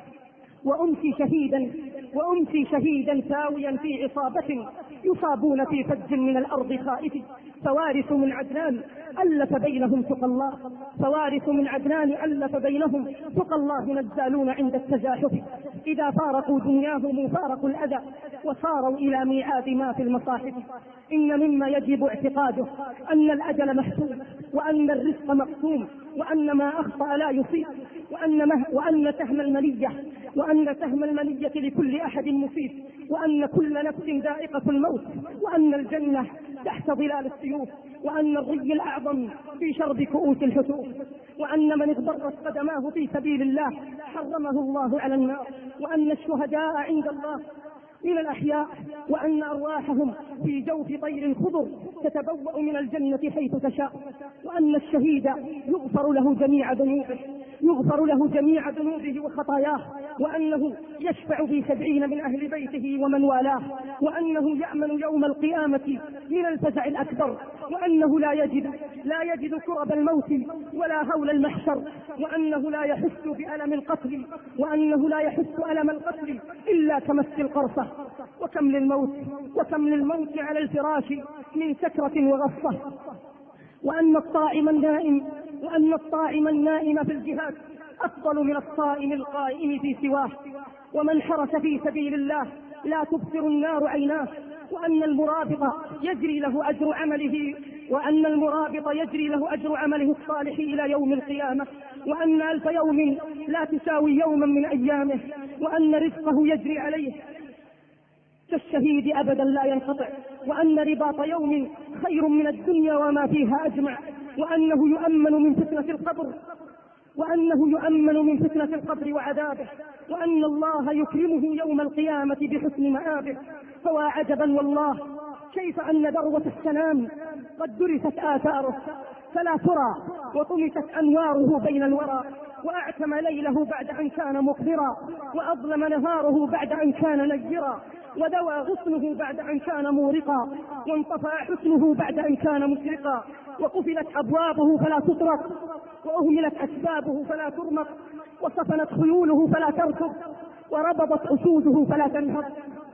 وأمسي شهيدا وأمسي شهيدا ساويا في عصابة يصابون في فج من الأرض خائف. فوارث من عدنان ألف بينهم تقى الله فوارث من عدنان ألف بينهم تقى الله نزالون عند التزاحف. إذا فارقوا دنياهم فارقوا الأذى وصاروا إلى ميعاد ما في المصاحف. إن مما يجب اعتقاده أن الأجل محسوب، وأن الرزق مقسوم، وأن ما أخطأ لا يصيب، وأن, مه وأن سهم المنية وأن سهم المنية لكل أحد مصيب، وأن كل نفس ذائقة الموت، وأن الجنة تحت ظلال السيوف، وأن الري الأعظم في شرب كؤوس الحتوف، وأن من اغبرت قدماه في سبيل الله حرمه الله على النار، وأن الشهداء عند الله من الأحياء، وأن أرواحهم في جوف طير خضر تتبوأ من الجنة حيث تشاء، وأن الشهيد يغفر له جميع ذنوبه يغفر له جميع ذنوبه وخطاياه، وأنه يشفع في سبعين من أهل بيته ومن والاه، وأنه يأمن يوم القيامة من الفزع الأكبر، وأنه لا يجد لا يجد كرب الموت ولا هول المحشر، وأنه لا يحس بألم القتل وأنه لا يحس ألم القتل إلا كمس القرصة. وكم للموت وكم للموت على الفراش من سكرة وغصة. وأن الطاعم النائم وأن الطاعم النائم في الجهاد أفضل من الصائم القائم في سواه. ومن حرس في سبيل الله لا تبصر النار عيناه. وأن المرابط يجري له أجر عمله وأن المرابط يجري له أجر عمله الصالح إلى يوم القيامة. وأن ألف يوم لا تساوي يوما من أيامه. وأن رزقه يجري عليه كالشهيد أبدا لا ينقطع. وأن رباط يوم خير من الدنيا وما فيها أجمع. وأنه يؤمن من فتنة القبر وأنه يؤمن من فتنة القبر وعذابه. وأن الله يكرمه يوم القيامة بحسن مآبه. فوا عجبا والله كيف أن ذروة السلام قد درست آثاره فلا ترى وطمست أنواره بين الورى. وأعتم ليله بعد أن كان مقبرا وأظلم نهاره بعد أن كان نيرا. ودوى غصنه بعد أن كان مورقا وانطفأ حسنه بعد أن كان مسرقا. وقفلت أبوابه فلا تطرق وأهملت أسبابه فلا ترمق. وصفنت خيوله فلا تركض وربضت أسوده فلا تنهض.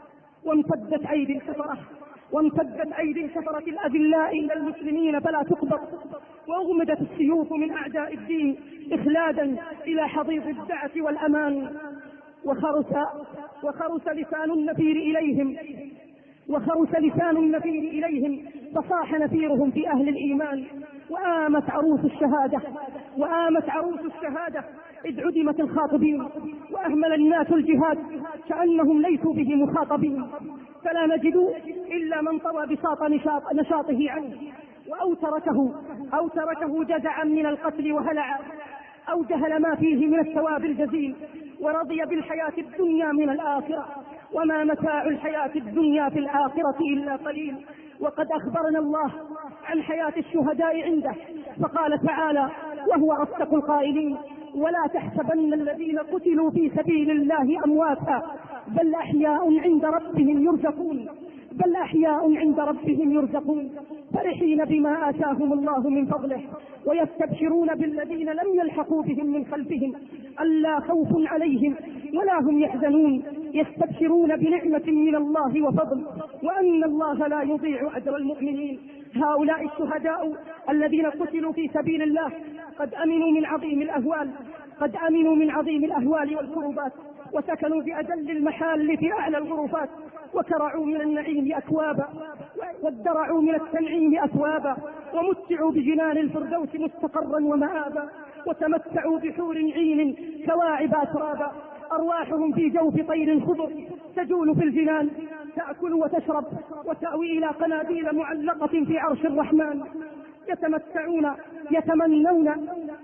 وامتدت أيدي الكفرة وامتدت أيدي الكفرة الأذلاء إلى المسلمين فلا تقبض. وأغمدت السيوف من أعداء الدين إخلادا إلى حضيض الدعة والأمان. وخرس وخرس لسان النفير إليهم وخرس لسان النفير إليهم فصاح نفيرهم في أهل الإيمان. وآمت عروس الشهادة وآمت عروس الشهادة إذ عدمت الخاطبين وأهمل الناس الجهاد كأنهم ليسوا به مخاطبين. فلا نجد إلا من طوى بساط نشاط نشاطه عنه أو تركه أو تركه جزعا من القتل وهلعا أو جهل ما فيه من الثواب الجزيل ورضي بالحياة الدنيا من الآخرة. وما متاع الحياة الدنيا في الآخرة إلا قليل. وقد أخبرنا الله عن حياة الشهداء عنده فقال تعالى وهو أصدق القائلين ولا تحسبن الذين قتلوا في سبيل الله أمواتا بل أحياء عند ربهم يرزقون بل أحياء عند ربهم يرزقون فرحين بما آتاهم الله من فضله ويستبشرون بالذين لم يلحقوا بهم من خلفهم ألا خوف عليهم ولا هم يحزنون يستبشرون بنعمة من الله وفضل وأن الله لا يضيع أجر المؤمنين. هؤلاء الشهداء الذين قتلوا في سبيل الله قد أمنوا من عظيم الأهوال قد أمنوا من عظيم الأهوال والكربات وسكنوا بأجل المحال في أعلى الغرفات وكرعوا من النعيم أكوابا وادرعوا من التنعيم أثوابا ومتعوا بجنان الفردوس مستقرا ومآبا وتمتعوا بحور عين كواعب أترابا. أرواحهم في جوف طير خضر تجول في الجنان تأكل وتشرب وتأوي إلى قناديل معلقة في عرش الرحمن. يتمتعون يتمنون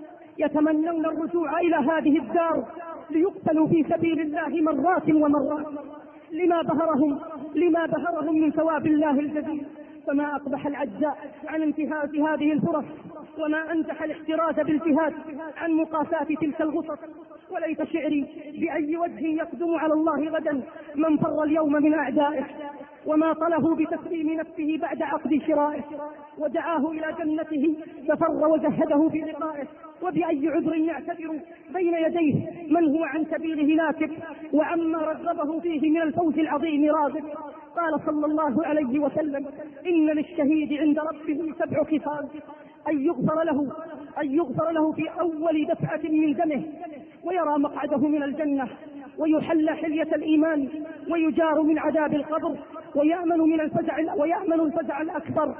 يتمنون الرجوع إلى هذه الدار ليقتلوا في سبيل الله مرات ومرات لما بهرهم لما بهرهم من ثواب الله الجزيل. فما أقبح العجزاء عن انتهاز هذه الفرص وما أنجح الاحتراز بالجهاد عن مقاساة تلك الغصص. وليت شعري بأي وجه يقدم على الله غدا من فر اليوم من أعدائه، وما طله بتسليم نفسه بعد عقد شرائه، ودعاه إلى جنته ففر وجهده في لقائه. وبأي عذر يعتذر بين يديه من هو عن سبيله ناكب، وعما رغبه فيه من الفوز العظيم راغب. قال صلى الله عليه وسلم: إن للشهيد عند ربه سبع خصال: أن يغفر له أن يغفر له في أول دفعة من دمه، ويرى مقعده من الجنة، ويحل حلية الإيمان، ويجار من عذاب القبر، ويأمن من الفزع ويأمن الفزع الأكبر،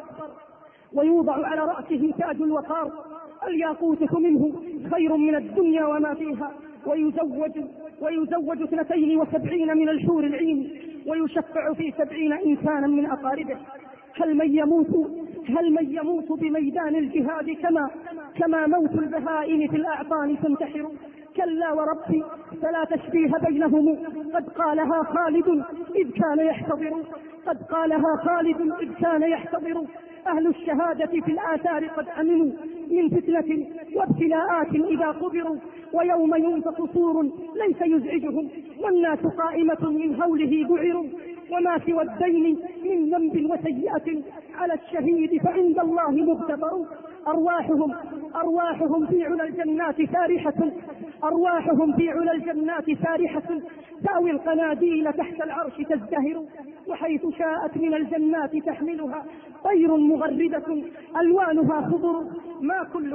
ويوضع على رأسه تاج الوقار، الياقوتة منه خير من الدنيا وما فيها، ويزوج ويزوج اثنتين وسبعين من الحور العين، ويشفع في سبعين إنسانا من أقاربه. هل من يموت هل من يموت بميدان الجهاد كما كما موت البهائم في الأعطان تنتحر؟ كلا وربي فلا تشبيه بينهم، قد قالها خالد إذ كان يحتضر قد قالها خالد إذ كان يحتضر أهل الشهادة في الآثار قد أمنوا من فتنة وابتلاءات إذا قبروا، ويوم ينفخ صور ليس يزعجهم، والناس قائمة من هوله ذعروا. وما سوى الدين من ذنب وسيئة على الشهيد فعند الله مغتفر. أرواحهم أرواحهم في علا الجنات سارحة أرواحهم في علا الجنات سارحة تأوي القناديل تحت العرش تزدهر، وحيث شاءت من الجنات تحملها طير مغردة ألوانها خضر. ما كل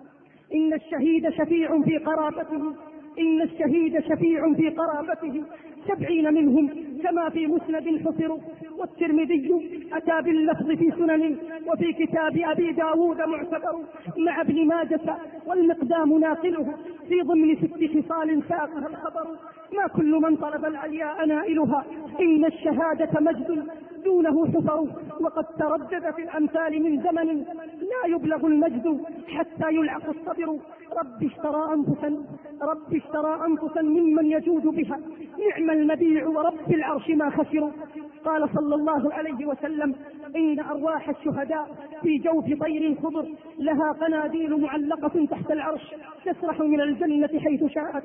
إن الشهيد شفيع في قرابته إن الشهيد شفيع في قرابته سبعين منهم كما في مسند حصر. والترمذي أتى باللفظ في سنن، وفي كتاب أبي داود معتبر، مع ابن ماجة والمقدام ناقله في ضمن ست خصال ساقها الخبر. ما كل من طلب العلياء نائلها، إن الشهادة مجد دونه حفر. وقد تردد في الأمثال من زمن لا يبلغ المجد حتى يلعق الصبر. رب اشترى أنفسا رب اشترى أنفسا ممن يجود بها، نعم المبيع ورب العرش ما خسروا. قال صلى الله عليه وسلم: إن أرواح الشهداء في جوف طير خضر لها قناديل معلقة تحت العرش تسرح من الجنة حيث شاءت،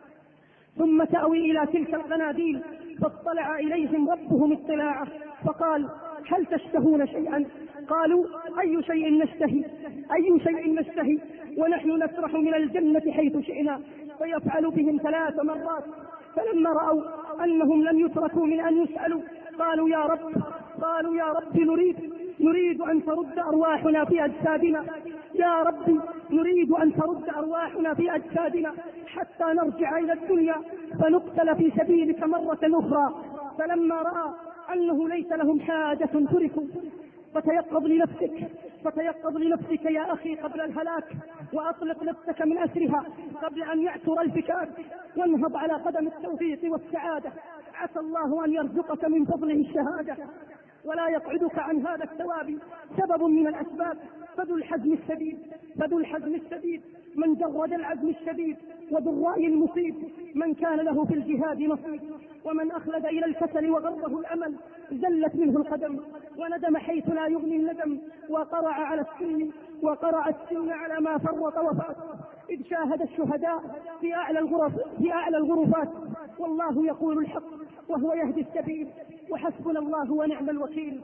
ثم تأوي إلى تلك القناديل فاطلع إليهم ربهم اطلاعا فقال: هل تشتهون شيئا؟ قالوا: أي شيء نشتهي أي شيء نشتهي ونحن نسرح من الجنة حيث شئنا. فيفعل بهم ثلاث مرات، فلما رأوا أنهم لم يتركوا من أن يسألوا قالوا: يا رب قالوا يا رب نريد نريد أن ترد أرواحنا في أجسادنا يا رب نريد أن ترد أرواحنا في أجسادنا حتى نرجع إلى الدنيا فنقتل في سبيلك مرة أخرى. فلما رأى أنه ليس لهم حاجة تركوا. فتيقظ لنفسك فتيقظ لنفسك يا أخي قبل الهلاك، وأطلق نفسك من أسرها قبل أن يعثر الفكاك، وانهض على قدم التوفيق والسعادة. عسى الله أن يرزقك من فضله الشهادة، ولا يقعدك عن هذا الثواب سبب من الأسباب. فذو الحزم الشديد فذو الحزم الشديد من جرد العزم الشديد، وذو الرأي المصيب من كان له في الجهاد نصيب. ومن أخلد إلى الكسل وغره الأمل زلت منه القدم، وندم حيث لا يغني الندم، وقرع على السن وقرع السن على ما فرط وفات. إذ شاهد الشهداء في أعلى الغرف في أعلى الغرفات، والله يقول الحق وهو يهدي السبيل، وحسبنا الله ونعم الوكيل.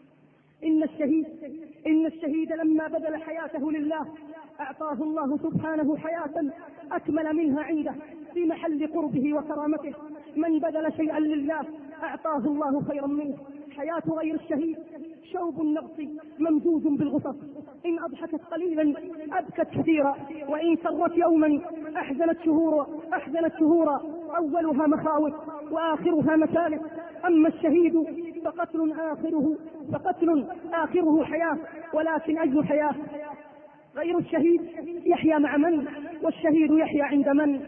إن الشهيد إن الشهيد لما بذل حياته لله أعطاه الله سبحانه حياة أكمل منها عنده في محل قربه وكرامته. من بذل شيئا لله أعطاه الله خيرا منه. حياة غير الشهيد شوب النغص ممزوج بالغصص، إن أضحكت قليلا أبكت كثيرا، وإن سرت يوما أحزنت شهورا أحزنت شهورا أولها مخاوف وآخرها مسالك. أما الشهيد فقتل آخره فقتل آخره حياة، ولكن أي حياة؟ غير الشهيد يحيا مع من؟ والشهيد يحيا عند من؟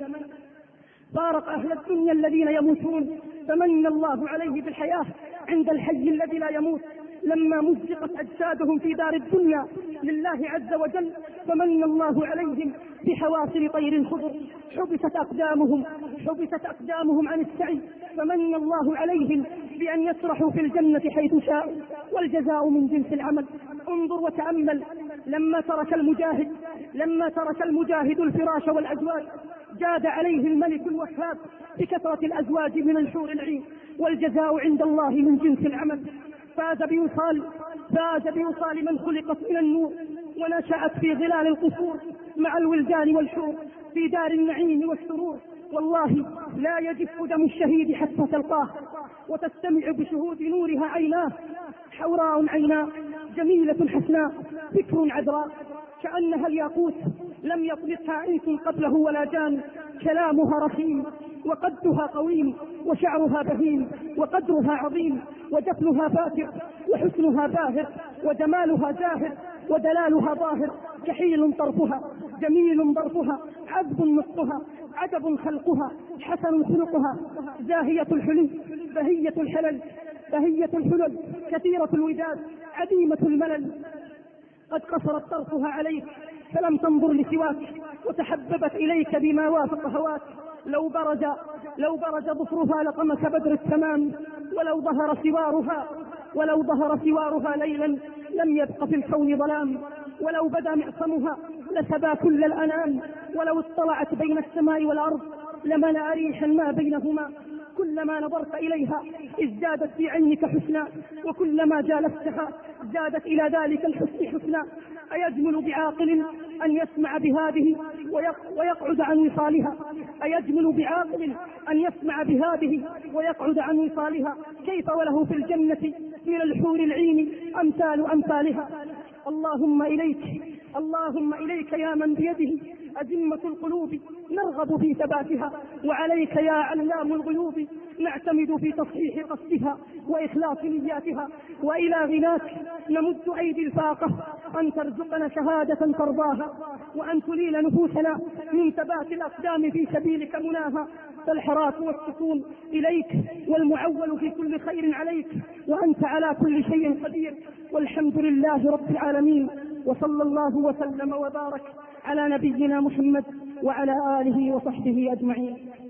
فارق أهل الدنيا الذين يموتون، فمن الله عليه بالحياة عند الحي الذي لا يموت. لما مزقت أجسادهم في دار الدنيا لله عز وجل فمن الله عليهم بحواصل طير خضر، حبست أقدامهم حبست أقدامهم عن السعي، فمن الله عليهم بأن يسرحوا في الجنة حيث شاءوا، والجزاء من جنس العمل. انظر وتأمل لما ترك المجاهد لما ترك المجاهد الفراش والأزواج جاد عليه الملك الوهاب بكثرة الأزواج من الحور العين، والجزاء عند الله من جنس العمل. فاز بوصال فاز بوصال من خلقت من النور ونشأت في ظلال القصور مع الولدان والحور في دار النعيم والسرور. والله لا يجف دم الشهيد حتى تلقاه وتستمع بشهود نورها عيناه. حوراء عيناه جميلة حسناء فكر عذراء كأنها الياقوت لم يطلقها انس قبله ولا جان. كلامها رخيم وقدها قويم وشعرها بهيم وقدرها عظيم وجفنها فاتر وحسنها باهر وجمالها زاهر ودلالها ظاهر. كحيل طرفها جميل ظرفها عذب نصفها عجب خلقها حسن خلقها. زاهية الحلي بهية الحلل بهية الحلل كثيرة الوداد عديمة الملل. قد قصرت طرفها عليك فلم تنظر لسواك وتحببت إليك بما وافق هواك. لو برز لو برز ظفرها لقمك بدر التمام ولو ظهر سوارها ولو ظهر سوارها ليلا لم يبق في الكون ظلام. ولو بدا معصمها لسبى كل الأنام ولو اطلعت بين السماء والأرض لملأ ريحا ما بينهما. كلما نظرت إليها ازدادت في عينك حسنا وكلما جالستها زادت إلى ذلك الحسن حسنا. أيجمل بعاقل أن يسمع بهذه ويقعد عن وصالها أيجمل بعاقل أن يسمع بهذه ويقعد عن وصالها. كيف وله في الجنة من الحور العين أمثال أمثالها. اللهم إليك اللهم إليك يا من بيده أزمة القلوب نرغب في ثباتها، وعليك يا علام الغيوب نعتمد في تصحيح قصدها وإخلاص نياتها. وإلى غناك نمد أيدي الفاقة أن ترزقنا شهادة ترضاها وأن تليل نفوسنا من ثبات الأقدام في سبيلك مناها. فالحراك والسكون إليك والمعول في كل خير عليك وأنت على كل شيء قدير. والحمد لله رب العالمين وصلى الله وسلم وبارك على نبينا محمد وعلى آله وصحبه أجمعين.